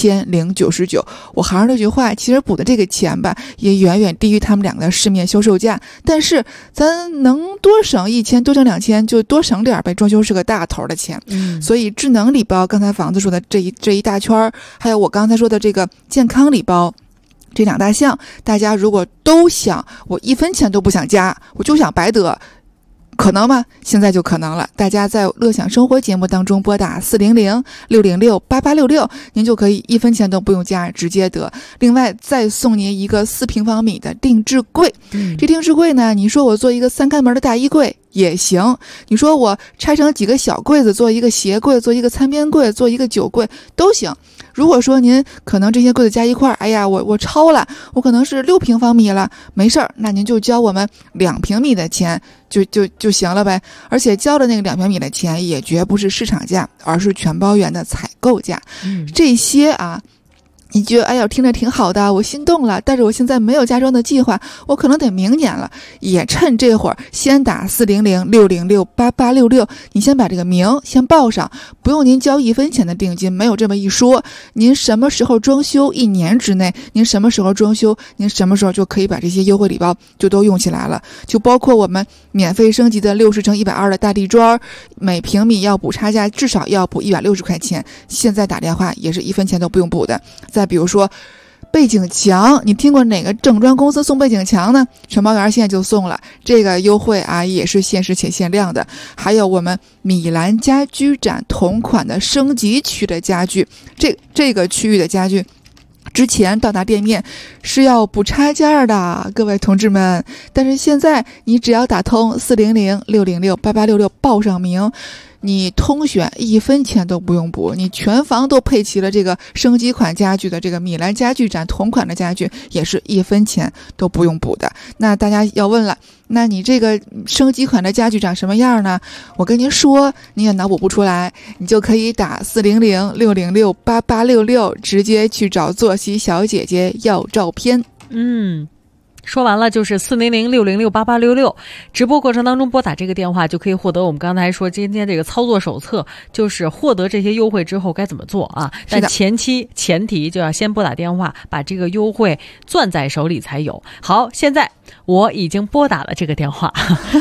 1099。我还是那句话，其实补的这个钱吧也远远低于他们2个的市面销售价，但是咱能多省1000多省2000就多省点呗，装修是个大头的钱。所以智能礼包，刚才房子说的这一大圈，还有我刚才说的这个健康礼包，这2大项，大家如果都想我1分钱都不想加，我就想白得，可能吗？现在就可能了。大家在乐享生活节目当中拨打400-606-8866，您就可以1分钱都不用加，直接得。另外再送您一个4平方米的定制柜。这定制柜呢，你说我做一个3开门的大衣柜也行，你说我拆成几个小柜子做一个鞋柜，做一个餐边柜，做一个酒柜都行。如果说您可能这些柜子加一块，哎呀，我超了，我可能是6平方米了，没事儿，那您就交我们2平米的钱就行了呗。而且交的那个2平米的钱也绝不是市场价，而是全包园的采购价。这些啊，你觉得哎呀听着挺好的，我心动了，但是我现在没有加装的计划，我可能得明年了，也趁这会儿先打400-606-8866，你先把这个名先报上，不用您交1分钱的定金，没有这么一说。您什么时候装修，1年之内您什么时候装修，您什么时候就可以把这些优惠礼包就都用起来了，就包括我们免费升级的60×120的大地砖，每平米要补差价至少要补160块钱，现在打电话也是1分钱都不用补的。再比如说背景墙，你听过哪个整装公司送背景墙呢？全包园现在就送了这个优惠啊，也是限时且限量的。还有我们米兰家居展同款的升级区的家具，这个区域的家具之前到达店面是要补差价的，各位同志们。但是现在你只要打通400-606-8866报上名，你通选1分钱都不用补，你全房都配齐了这个升级款家具的这个米兰家具展同款的家具，也是1分钱都不用补的。那大家要问了，那你这个升级款的家具长什么样呢？我跟您说，你也脑补不出来，你就可以打400-606-8866，直接去找作息小姐姐要照片。 说完了就是400-606-8866，直播过程当中拨打这个电话就可以获得我们刚才说今天这个操作手册，就是获得这些优惠之后该怎么做啊？但前提就要先拨打电话，把这个优惠攥在手里才有。好，现在我已经拨打了这个电话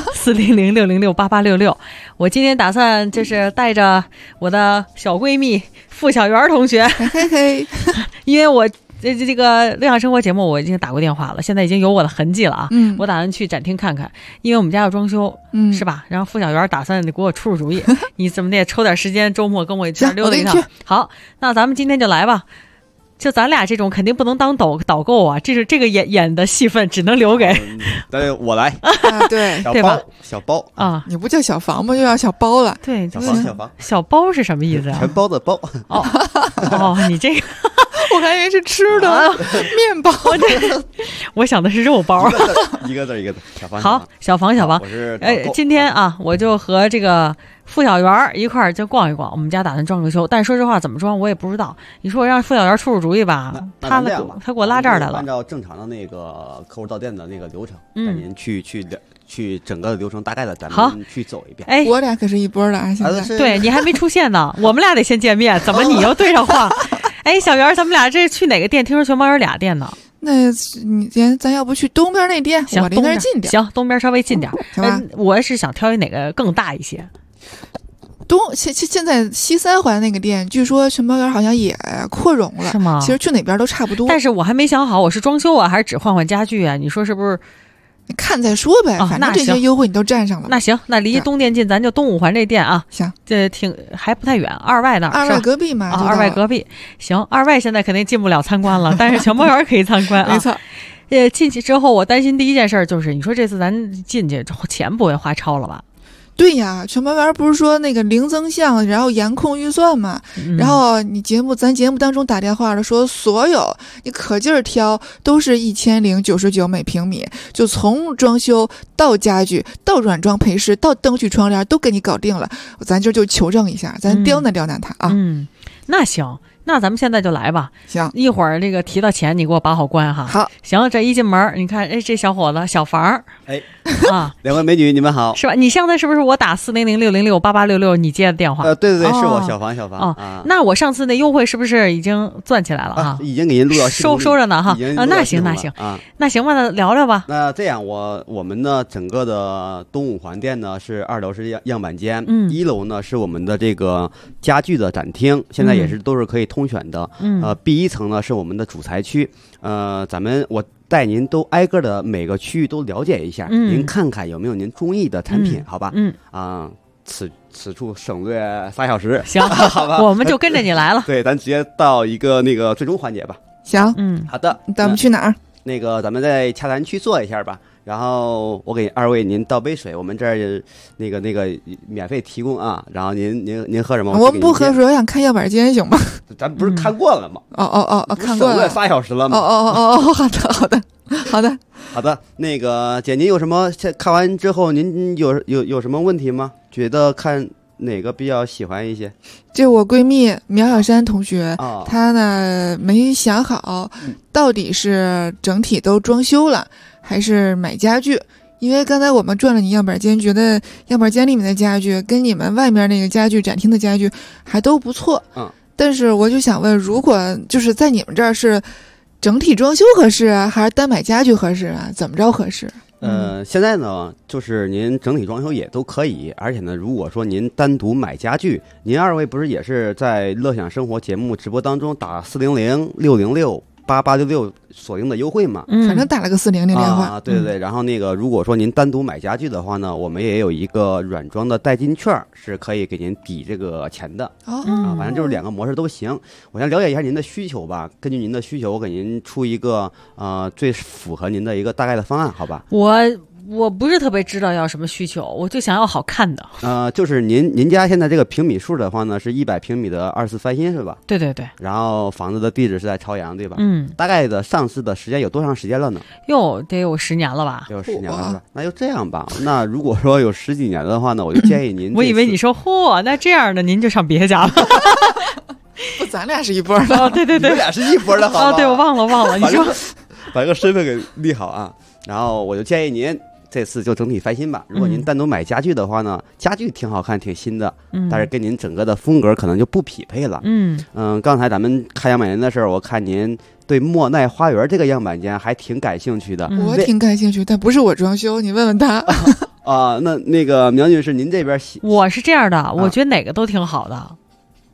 400-606-8866，我今天打算就是带着我的小闺蜜付小媛同学，因为我这个乐享生活节目我已经打过电话了，现在已经有我的痕迹了啊。我打算去展厅看看，因为我们家要装修，是吧？然后付小媛打算给我出主意，你怎么得抽点时间，周末跟我一起溜达一趟。好，那咱们今天就来吧。就咱俩这种肯定不能当导购啊，这个演的戏份只能留给我来对对吧？ 小包啊， 你不叫小房吗？又要小包了。 对， 小房小包是什么意思啊？ 全包的包。 哦，你这个我还以为是吃的面包， 我想的是肉包。 一个字，小房。 好，小房。 我是今天啊，我就和这个付小媛一块儿就逛一逛，我们家打算装个修，但说实话怎么装我也不知道。你说我让付小媛出主意吧，他给我拉这儿来了。 按照正常的那个客户到店的那个流程，您去整个流程大概的咱们去走一遍。 哎，我俩可是一波的啊！现在对你还没出现呢，我们俩得先见面，怎么你又对上话？哎，小媛，咱们俩这去哪个店？听说全猫有俩店呢。 那咱要不去东边那店？我离那儿近点。 行，东边稍微近点。 行吧。 我是想挑一哪个更大一些。 现在西三环那个店，据说全包园好像也扩容了， 是吗？ 其实去哪边都差不多。 但是我还没想好，我是装修啊，还是只换家具啊？你说是不是？ 你看再说呗，反正这些优惠你都占上了。 那行，那离东店近，咱就东五环这店啊。 行， 这还不太远，二外那儿。 二外隔壁嘛。 二外隔壁。行，二外现在肯定进不了参观了，但是全包园可以参观啊。 没错。 进去之后，我担心第一件事就是，你说这次咱进去钱不会花超了吧？ 对呀，全包园不是说那个零增项，然后严控预算嘛？然后咱节目当中打电话了，说所有你可劲儿挑都是1099每平米，就从装修到家具到软装配饰到灯具窗帘都给你搞定了。咱这就求证一下，咱刁难他啊。 那行。那咱们现在就来吧。 行， 一会儿这个提到钱，你给我把好关哈。 好， 行，这一进门，你看，这小伙子小房啊， 两位美女，你们好， 是吧？你现在是不是我打400-606-8866你接的电话？ 对，是我小房啊。那我上次那优惠是不是已经攥起来了啊？ 已经给您录到收着呢哈。那行啊，那行吧，那聊聊吧。 那这样，我们呢整个的东五环店呢是2楼是样板间，1楼呢是我们的这个家具的展厅，现在也是都是可以通选的。B1层呢是我们的主材区。我带您都挨个的每个区域都了解一下，您看看有没有您中意的产品，好吧？此处省略3小时。 行， 好吧， 我们就跟着你来了。 对，咱直接到一个那个最终环节吧。 行， 好的， 咱们去哪儿？ 那个咱们在洽谈区坐一下吧。然后我给二位您倒杯水，我们这儿那个免费提供啊。然后您喝什么？ 我不喝水，我想看样板间，行吗？ 咱不是看过了吗？ 看过了 ，3小时了吗？ 好的。那个姐，您有什么看完之后您有什么问题吗？觉得看哪个比较喜欢一些？ 这我闺蜜苗小山同学，她呢没想好到底是整体都装修了还是买家具，因为刚才我们转了你样板间，觉得样板间里面的家具跟你们外面那个家具展厅的家具还都不错。但是我就想问，如果就是在你们这儿是整体装修合适啊，还是单买家具合适啊？怎么着合适？ 现在呢，就是您整体装修也都可以，而且呢，如果说您单独买家具，您二位不是也是在乐享生活节目直播当中打400-606-8866锁定的优惠嘛？ 反正打了个400电话。 对。然后那个，如果说您单独买家具的话呢，我们也有一个软装的代金券，是可以给您抵这个钱的。反正就是2个模式都行。我先了解一下您的需求吧，根据您的需求，我给您出一个最符合您的一个大概的方案，好吧？ 我不是特别知道要什么需求，我就想要好看的。 就是您家现在这个平米数的话呢，是100平米的24翻新是吧？ 对。 然后房子的地址是在朝阳对吧？大概的上市的时间有多长时间了呢？ 得有10年了吧？ 有10年了是吧？那就这样吧。那如果说有10几年的话呢，我就建议您。 我以为你说那这样的您就上别家了。 不，咱俩是一波的。 对。 你们俩是一波的好吗？ 对，我忘了。你说把这个身份给立好啊。然后我就建议您这次就整体翻新吧。如果您单独买家具的话呢，家具挺好看挺新的，但是跟您整个的风格可能就不匹配了。刚才咱们看样板间的时候，我看您对莫奈花园这个样板间还挺感兴趣的。 我挺感兴趣，但不是我装修，你问问他。 那个苗女士，您这边我是这样的，我觉得哪个都挺好的。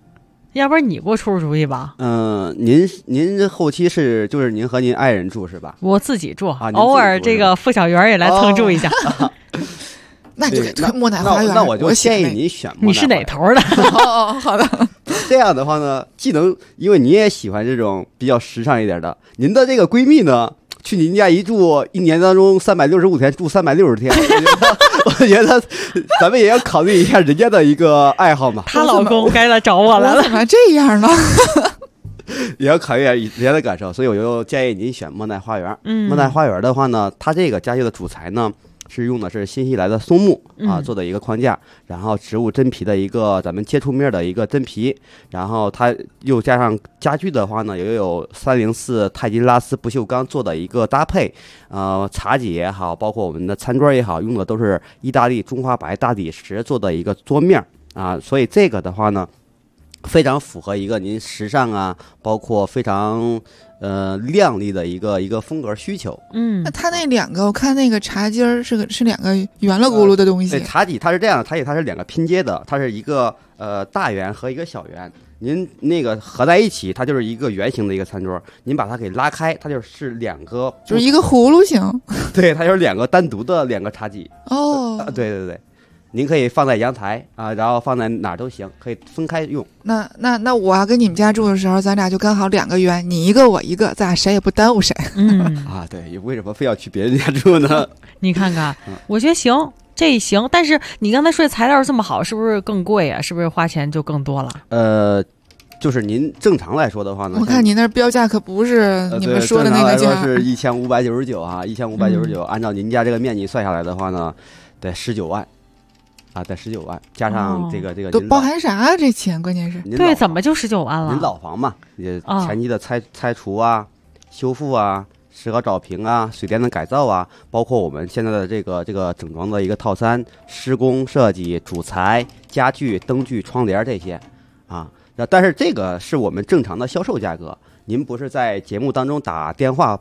要不然你给我出主意吧。 您后期就是您和您爱人住是吧？ 我自己住， 啊， 偶尔这个付小圆也来蹭住一下。 那就推莫奈花园。 那我就建议您选莫奈花园。 你是哪头的？ 好的。 这样的话呢，既能因为你也喜欢这种比较时尚一点的，您的这个闺蜜呢，去您家一住，一年当中365天住360天，我觉得咱们也要考虑一下人家的一个爱好嘛。 她老公该来找我来了， 怎么这样呢？ 也要考虑一下人家的感受，所以我就建议您选莫奈花园。莫奈花园的话呢，它这个家具的主材呢，是用的是新西兰的松木做的一个框架，然后植物真皮的一个咱们接触面的一个真皮，然后它又加上家具的话呢，也有304钛金拉丝不锈钢做的一个搭配，茶几也好，包括我们的餐桌也好，用的都是意大利中华白大理石做的一个桌面啊，所以这个的话呢，非常符合一个您时尚啊，包括非常亮丽的一个风格需求。 那它那两个，我看那个茶几儿是两个圆了咕噜的东西。 对，茶几它是这样的，茶几它是2个拼接的，它是一个大圆和一个小圆，您那个合在一起，它就是一个圆形的一个餐桌。您把它给拉开，它就是2个， 就是一个葫芦形。 对，它就是2个单独的2个茶几。 哦， 对对对。您可以放在阳台啊，然后放在哪儿都行，可以分开用。 那我要跟你们家住的时候，咱俩就刚好2个圆，你一个我一个，咱俩谁也不耽误谁。 啊，对，为什么非要去别人家住呢？ 你看看，我觉得行，这行，但是你刚才说的材料这么好，是不是更贵啊？是不是花钱就更多了？ 就是您正常来说的话呢， 我看你那标价可不是你们说的那个价， 是1599啊，1599，按照您家这个面积算下来的话呢，得19万。啊，得19万，加上这个都包含啥？这钱关键是对，怎么就19万了？ 您老房嘛，也前期的拆除啊、修复啊、石膏找平啊、水电的改造啊，包括我们现在的这个整装的一个套餐、施工设计、主材、家具、灯具、窗帘这些啊。但是这个是我们正常的销售价格，您不是在节目当中打电话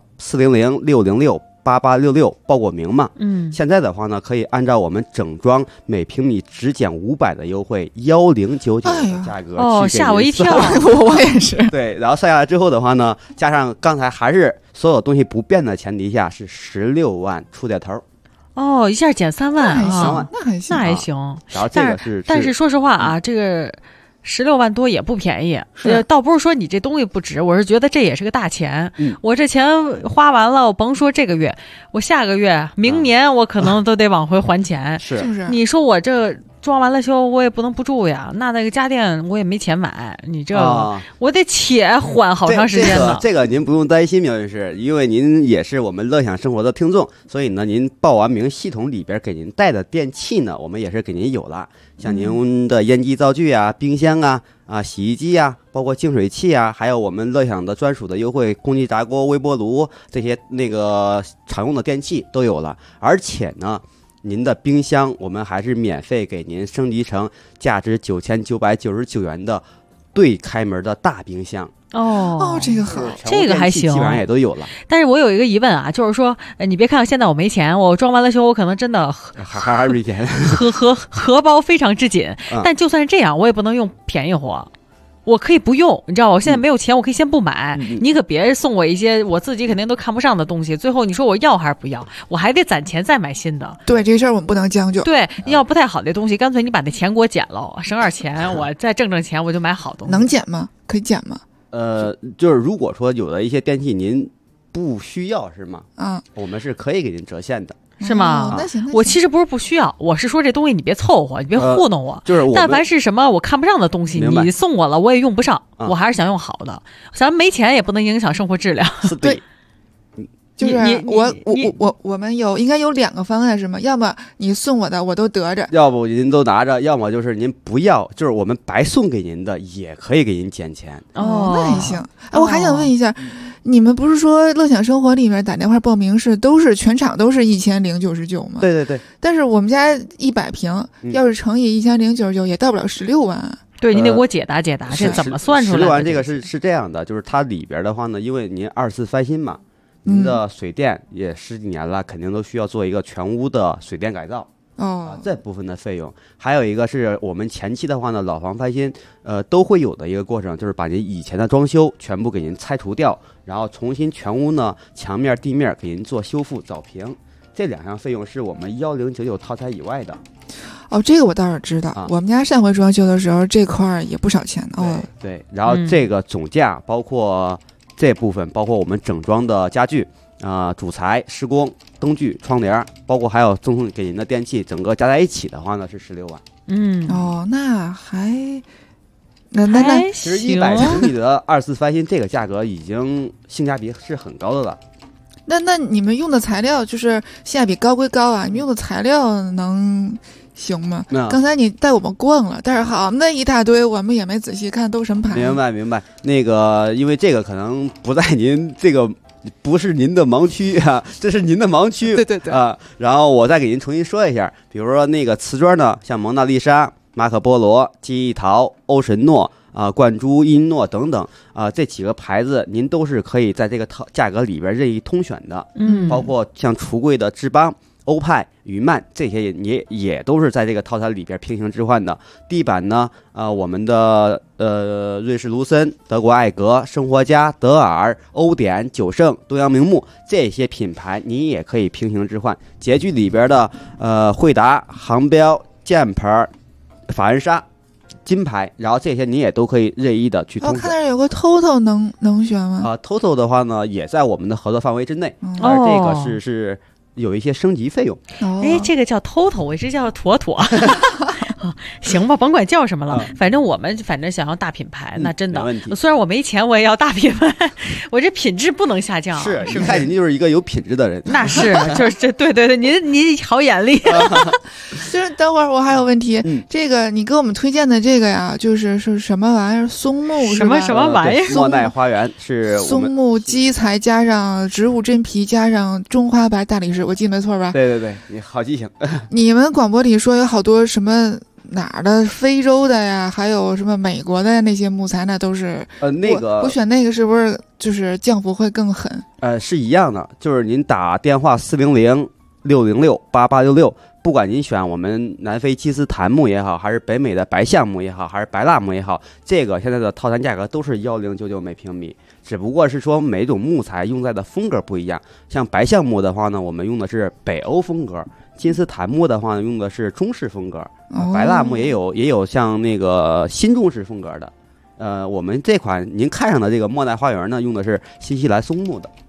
400-606-8866报过名嘛？现在的话呢，可以按照我们整装每平米只减500的优惠，1099的价格。 吓我一跳， 我也是。 对，然后算下来之后的话呢，加上刚才还是所有东西不变的前提下，是16万出点头。 一下减3万啊， 那还行。 然后这个但是说实话啊，这个16万多也不便宜，倒不是说你这东西不值，我是觉得这也是个大钱。我这钱花完了，我甭说这个月，我下个月、明年我可能都得往回还钱。 是不是？ 你说我这装完了修，我也不能不住呀。那个家电我也没钱买，你这我得且缓好长时间呢。 这个您不用担心，苗女士，因为您也是我们乐享生活的听众，所以呢，您报完名，系统里边给您带的电器呢，我们也是给您有了。像您的烟机灶具啊、冰箱啊、洗衣机啊，包括净水器啊，还有我们乐享的专属的优惠空气炸锅、微波炉这些常用的电器都有了。而且呢，您的冰箱我们还是免费给您升级成价值9999元的对开门的大冰箱。 这个好， 这个还行， 基本上也都有了。 但是我有一个疑问啊，就是说，你别看现在我没钱，我装完了修，我可能真的还没钱， 荷包非常之紧。但就算是这样，我也不能用便宜货。我可以不用，你知道，我现在没有钱，我可以先不买。你可别送我一些我自己肯定都看不上的东西，最后你说我要还是不要，我还得攒钱再买新的。 对，这事儿我们不能将就。 对，要不太好的东西，干脆你把那钱给我减了，省点钱，我再挣钱，我就买好东西。 能减吗？可以减吗？ 就是如果说有的一些电器您不需要是吗？我们是可以给您折现的。 是吗？ 那行， 我其实不是不需要，我是说这东西你别凑合，你别糊弄我。 就是但凡是什么我看不上的东西，你送我了我也用不上，我还是想用好的。咱没钱也不能影响生活质量。 对，就是我们应该有2个方案是吗？要么你送我的我都得着， 要不您都拿着，要么就是您不要，就是我们白送给您的也可以给您减钱。 那还行。我还想问一下。你们不是说乐享生活里面打电话报名是全场都是1099吗？ 对对对。 但是我们家100平，要是乘以1099也到不了16万。 对，你得给我解答解答，这怎么算出来的？16 万这个是这样的，就是它里边的话呢，因为您2次翻新嘛，您的水电也10几年了，肯定都需要做一个全屋的水电改造。 这部分的费用。还有一个是我们前期的话呢，老房翻新都会有的一个过程，就是把您以前的装修全部给您拆除掉，然后重新全屋呢墙面地面给您做修复藻平，这2项费用是我们1099套餐以外的。 这个我倒是知道，我们家上回装修的时候这块也不少钱对，然后这个总价包括这部分，包括我们整装的家具主材、施工、灯具、窗帘，包括还有赠送给您的电器，整个加在一起的话呢是16万。 那还其实100平米的2次翻新这个价格已经性价比是很高的了。 那你们用的材料就是性价比高归高啊，你们用的材料能行吗？刚才你带我们逛了，但是好那一大堆我们也没仔细看都什么牌。 明白。那个因为这个可能不在您这个不是您的盲区啊，这是您的盲区。 对然后我再给您重新说一下，比如说那个瓷砖呢，像蒙娜丽莎、马可波罗、记忆陶、欧神诺冠珠、英诺等等这几个牌子您都是可以在这个价格里边任意通选的。包括像橱柜的智邦、欧派、余曼，这些也都是在这个套餐里边平行置换的。地板呢我们的瑞士卢森、德国艾格、生活家、德尔、欧典、九盛、东洋明目，这些品牌你也可以平行置换。洁具里边的惠达、航标、箭牌、法恩莎、金牌，然后这些你也都可以任意的去通选。 看那有个 TOTO 能选吗 ？TOTO 的话呢也在我们的合作范围之内，而这个是有一些升级费用。 这个叫 TOTO， 我这叫妥妥。行吧，甭管叫什么了，反正我们想要大品牌，那真的，虽然我没钱，我也要大品牌，我这品质不能下降。 是看您就是一个有品质的人。 那是，就是这，对，您好眼力。 就是等会儿我还有问题，这个你给我们推荐的这个呀，就是什么玩意儿？松木什么玩意儿？ 莫奈花园是松木基材加上植物真皮加上中华白大理石，我记没错吧？ 对，你好记性。 你们广播里说有好多什么哪儿的非洲的呀，还有什么美国的那些木材，那都是我选那个是不是就是降幅会更狠？ 是一样的，就是您打电话400-606-8866，不管您选我们南非基斯坦木也好，还是北美的白橡木也好，还是白蜡木也好，这个现在的套餐价格都是1099每平米，只不过是说每种木材用在的风格不一样。像白橡木的话呢，我们用的是北欧风格；金斯坦木的话呢，用的是中式风格；白蜡木也有像那个新中式风格的。我们这款您看上的这个莫奈花园呢，用的是新西兰松木的。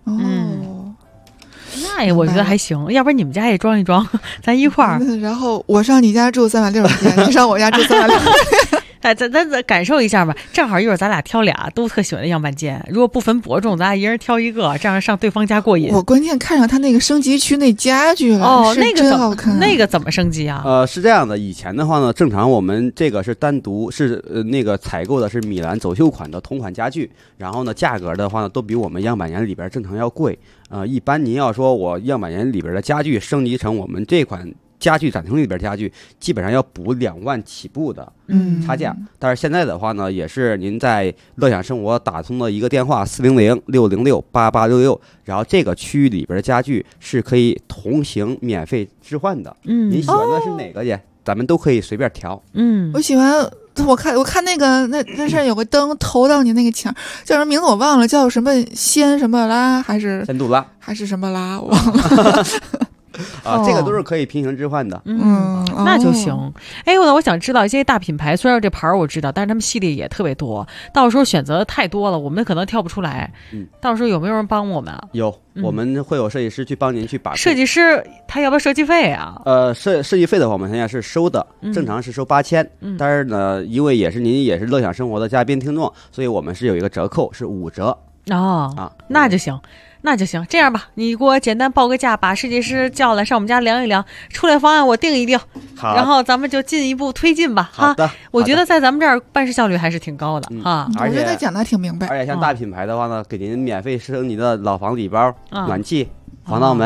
那我觉得还行，要不然你们家也装一装，咱一块儿。 然后我上你家住360天，你上我家住360天。 咱感受一下吧，正好一会儿咱俩挑俩都特喜欢的样板间，如果不分伯仲，咱俩一人挑一个，这样上对方家过瘾。 我关键看上他那个升级区那家具了， 那个真好看。 那个怎么升级啊？ 是这样的，以前的话呢，正常我们这个是单独是那个采购的是米兰走秀款的同款家具，然后呢价格的话呢都比我们样板间里边正常要贵。一般您要说我样板间里边的家具升级成我们这款家具展厅里边家具，基本上要补2万起步的差价。但是现在的话呢，也是您在乐享生活打通了一个电话400-606-8866，然后这个区域里边的家具是可以同行免费置换的。您喜欢的是哪个去？咱们都可以随便调。 我喜欢。我看那个那上有个灯投到你那个墙，叫什么名字我忘了，叫什么仙什么拉还是仙杜拉还是什么拉，我忘了。 这个都是可以平行置换的。 那就行。我想知道一些大品牌，虽然这牌我知道，但是他们系列也特别多，到时候选择太多了，我们可能挑不出来。到时候有没有人帮我们啊？ 有，我们会有设计师去帮您去把。 设计师他要不要设计费啊？ 设计费的话，我们现在是收的，正常是收8000，但是呢，因为您也是乐享生活的嘉宾听众，所以我们是有一个折扣，是5折。 那就行。那就行，这样吧，你给我简单报个价，把设计师叫来上我们家量一量，出来方案我定一定，然后咱们就进一步推进吧。 好的， 我觉得在咱们这儿办事效率还是挺高的我觉得他讲的挺明白。 而且像大品牌的话呢，给您免费升级的老房礼包、暖气、防盗门、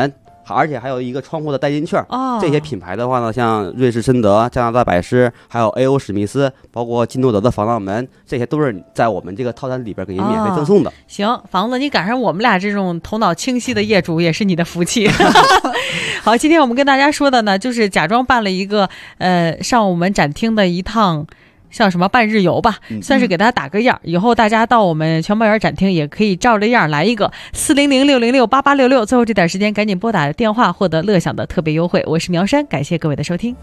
而且还有一个窗户的代金券。这些品牌的话呢，像瑞士申德、加拿大百诗，还有 A.O. 史密斯，包括金诺德的防盗门，这些都是在我们这个套餐里边给您免费赠送的。 行，房子你赶上我们俩这种头脑清晰的业主也是你的福气。好，今天我们跟大家说的呢，就是假装办了一个上我们展厅的一趟像什么半日游吧，算是给大家打个样。以后大家到我们全包园展厅也可以照着样来一个400-606-8866。最后这点时间赶紧拨打电话获得乐享的特别优惠。我是苗山，感谢各位的收听。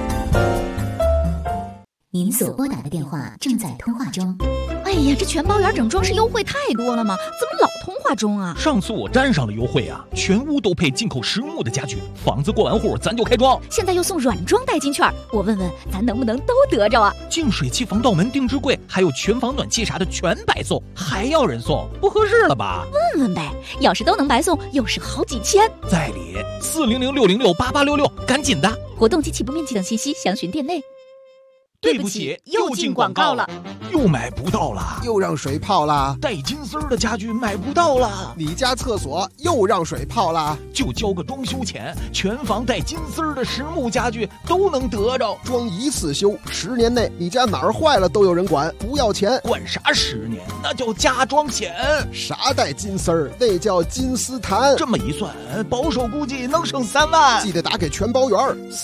您所拨打的电话正在通话中。哎呀，这全包园整装饰优惠太多了吗？怎么老通话中啊？ 上次我沾上了优惠啊，全屋都配进口实木的家具，房子过完户咱就开装。 现在又送软装代金券，我问问咱能不能都得着啊？ 净水器、防盗门、定制柜，还有全房暖气啥的全白送，还要人送，不合适了吧？ 问问呗，要是都能白送，又省好几千。 在理400-606-8866，赶紧的。 活动及起步面积等信息详询店内。 对不起，又进广告了，又买不到了， 又让水泡了， 带金丝的家具买不到了， 你家厕所又让水泡了， 就交个装修钱，全房带金丝的实木家具都能得着， 装一次修，10年内你家哪儿坏了都有人管，不要钱。 管啥10年？那叫加装险。 啥带金丝儿？那叫金丝檀。 这么一算，保守估计能省3万。 记得打给全包园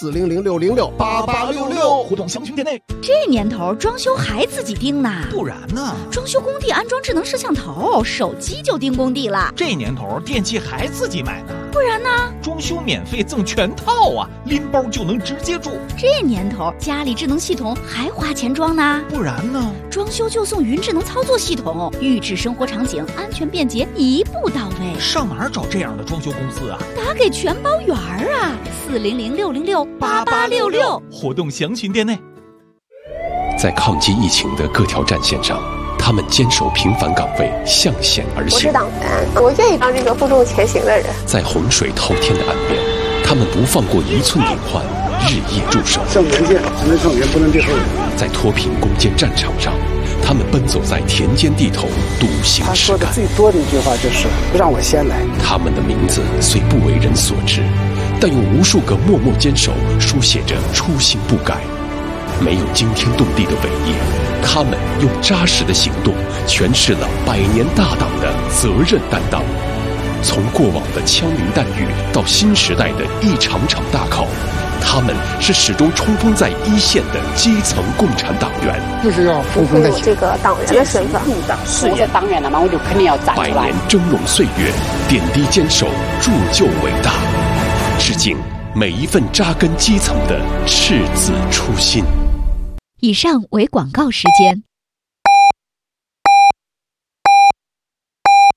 400-606-8866， 活动详询店内。 这年头装修还自己盯呢？ 不然呢？ 装修工地安装智能摄像头，手机就盯工地了。 这年头电器还自己买呢？ 不然呢？ 装修免费赠全套啊，拎包就能直接住。 这年头家里智能系统还花钱装呢？ 不然呢？ 装修就送云智能操作系统，预制生活场景，安全便捷，一步到位。 上哪儿找这样的装修公司啊？ 打给全包园啊，400-606-8866， 活动详询店内。 在抗击疫情的各条战线上，他们坚守平凡岗位，向险而行。 我是党员，我愿意当这个负重前行的人。 在洪水滔天的岸边，他们不放过1寸隐患，日夜驻守。 向前线，咱们少年不能退后。 在脱贫攻坚战场上，他们奔走在田间地头，笃行实干。 他说的最多的一句话就是让我先来。 他们的名字虽不为人所知，但用无数个默默坚守书写着初心不改。没有惊天动地的伟业，他们用扎实的行动诠释了100年大党的责任担当。从过往的枪林弹雨到新时代的一场场大考，他们是始终冲锋在一线的基层共产党员。 就是要服从有这个党员的身份， 是我是党员了嘛，我就肯定要站出来。 100年峥嵘岁月，点滴坚守，铸就伟大。致敬每一份扎根基层的赤子初心。 以上为广告时间。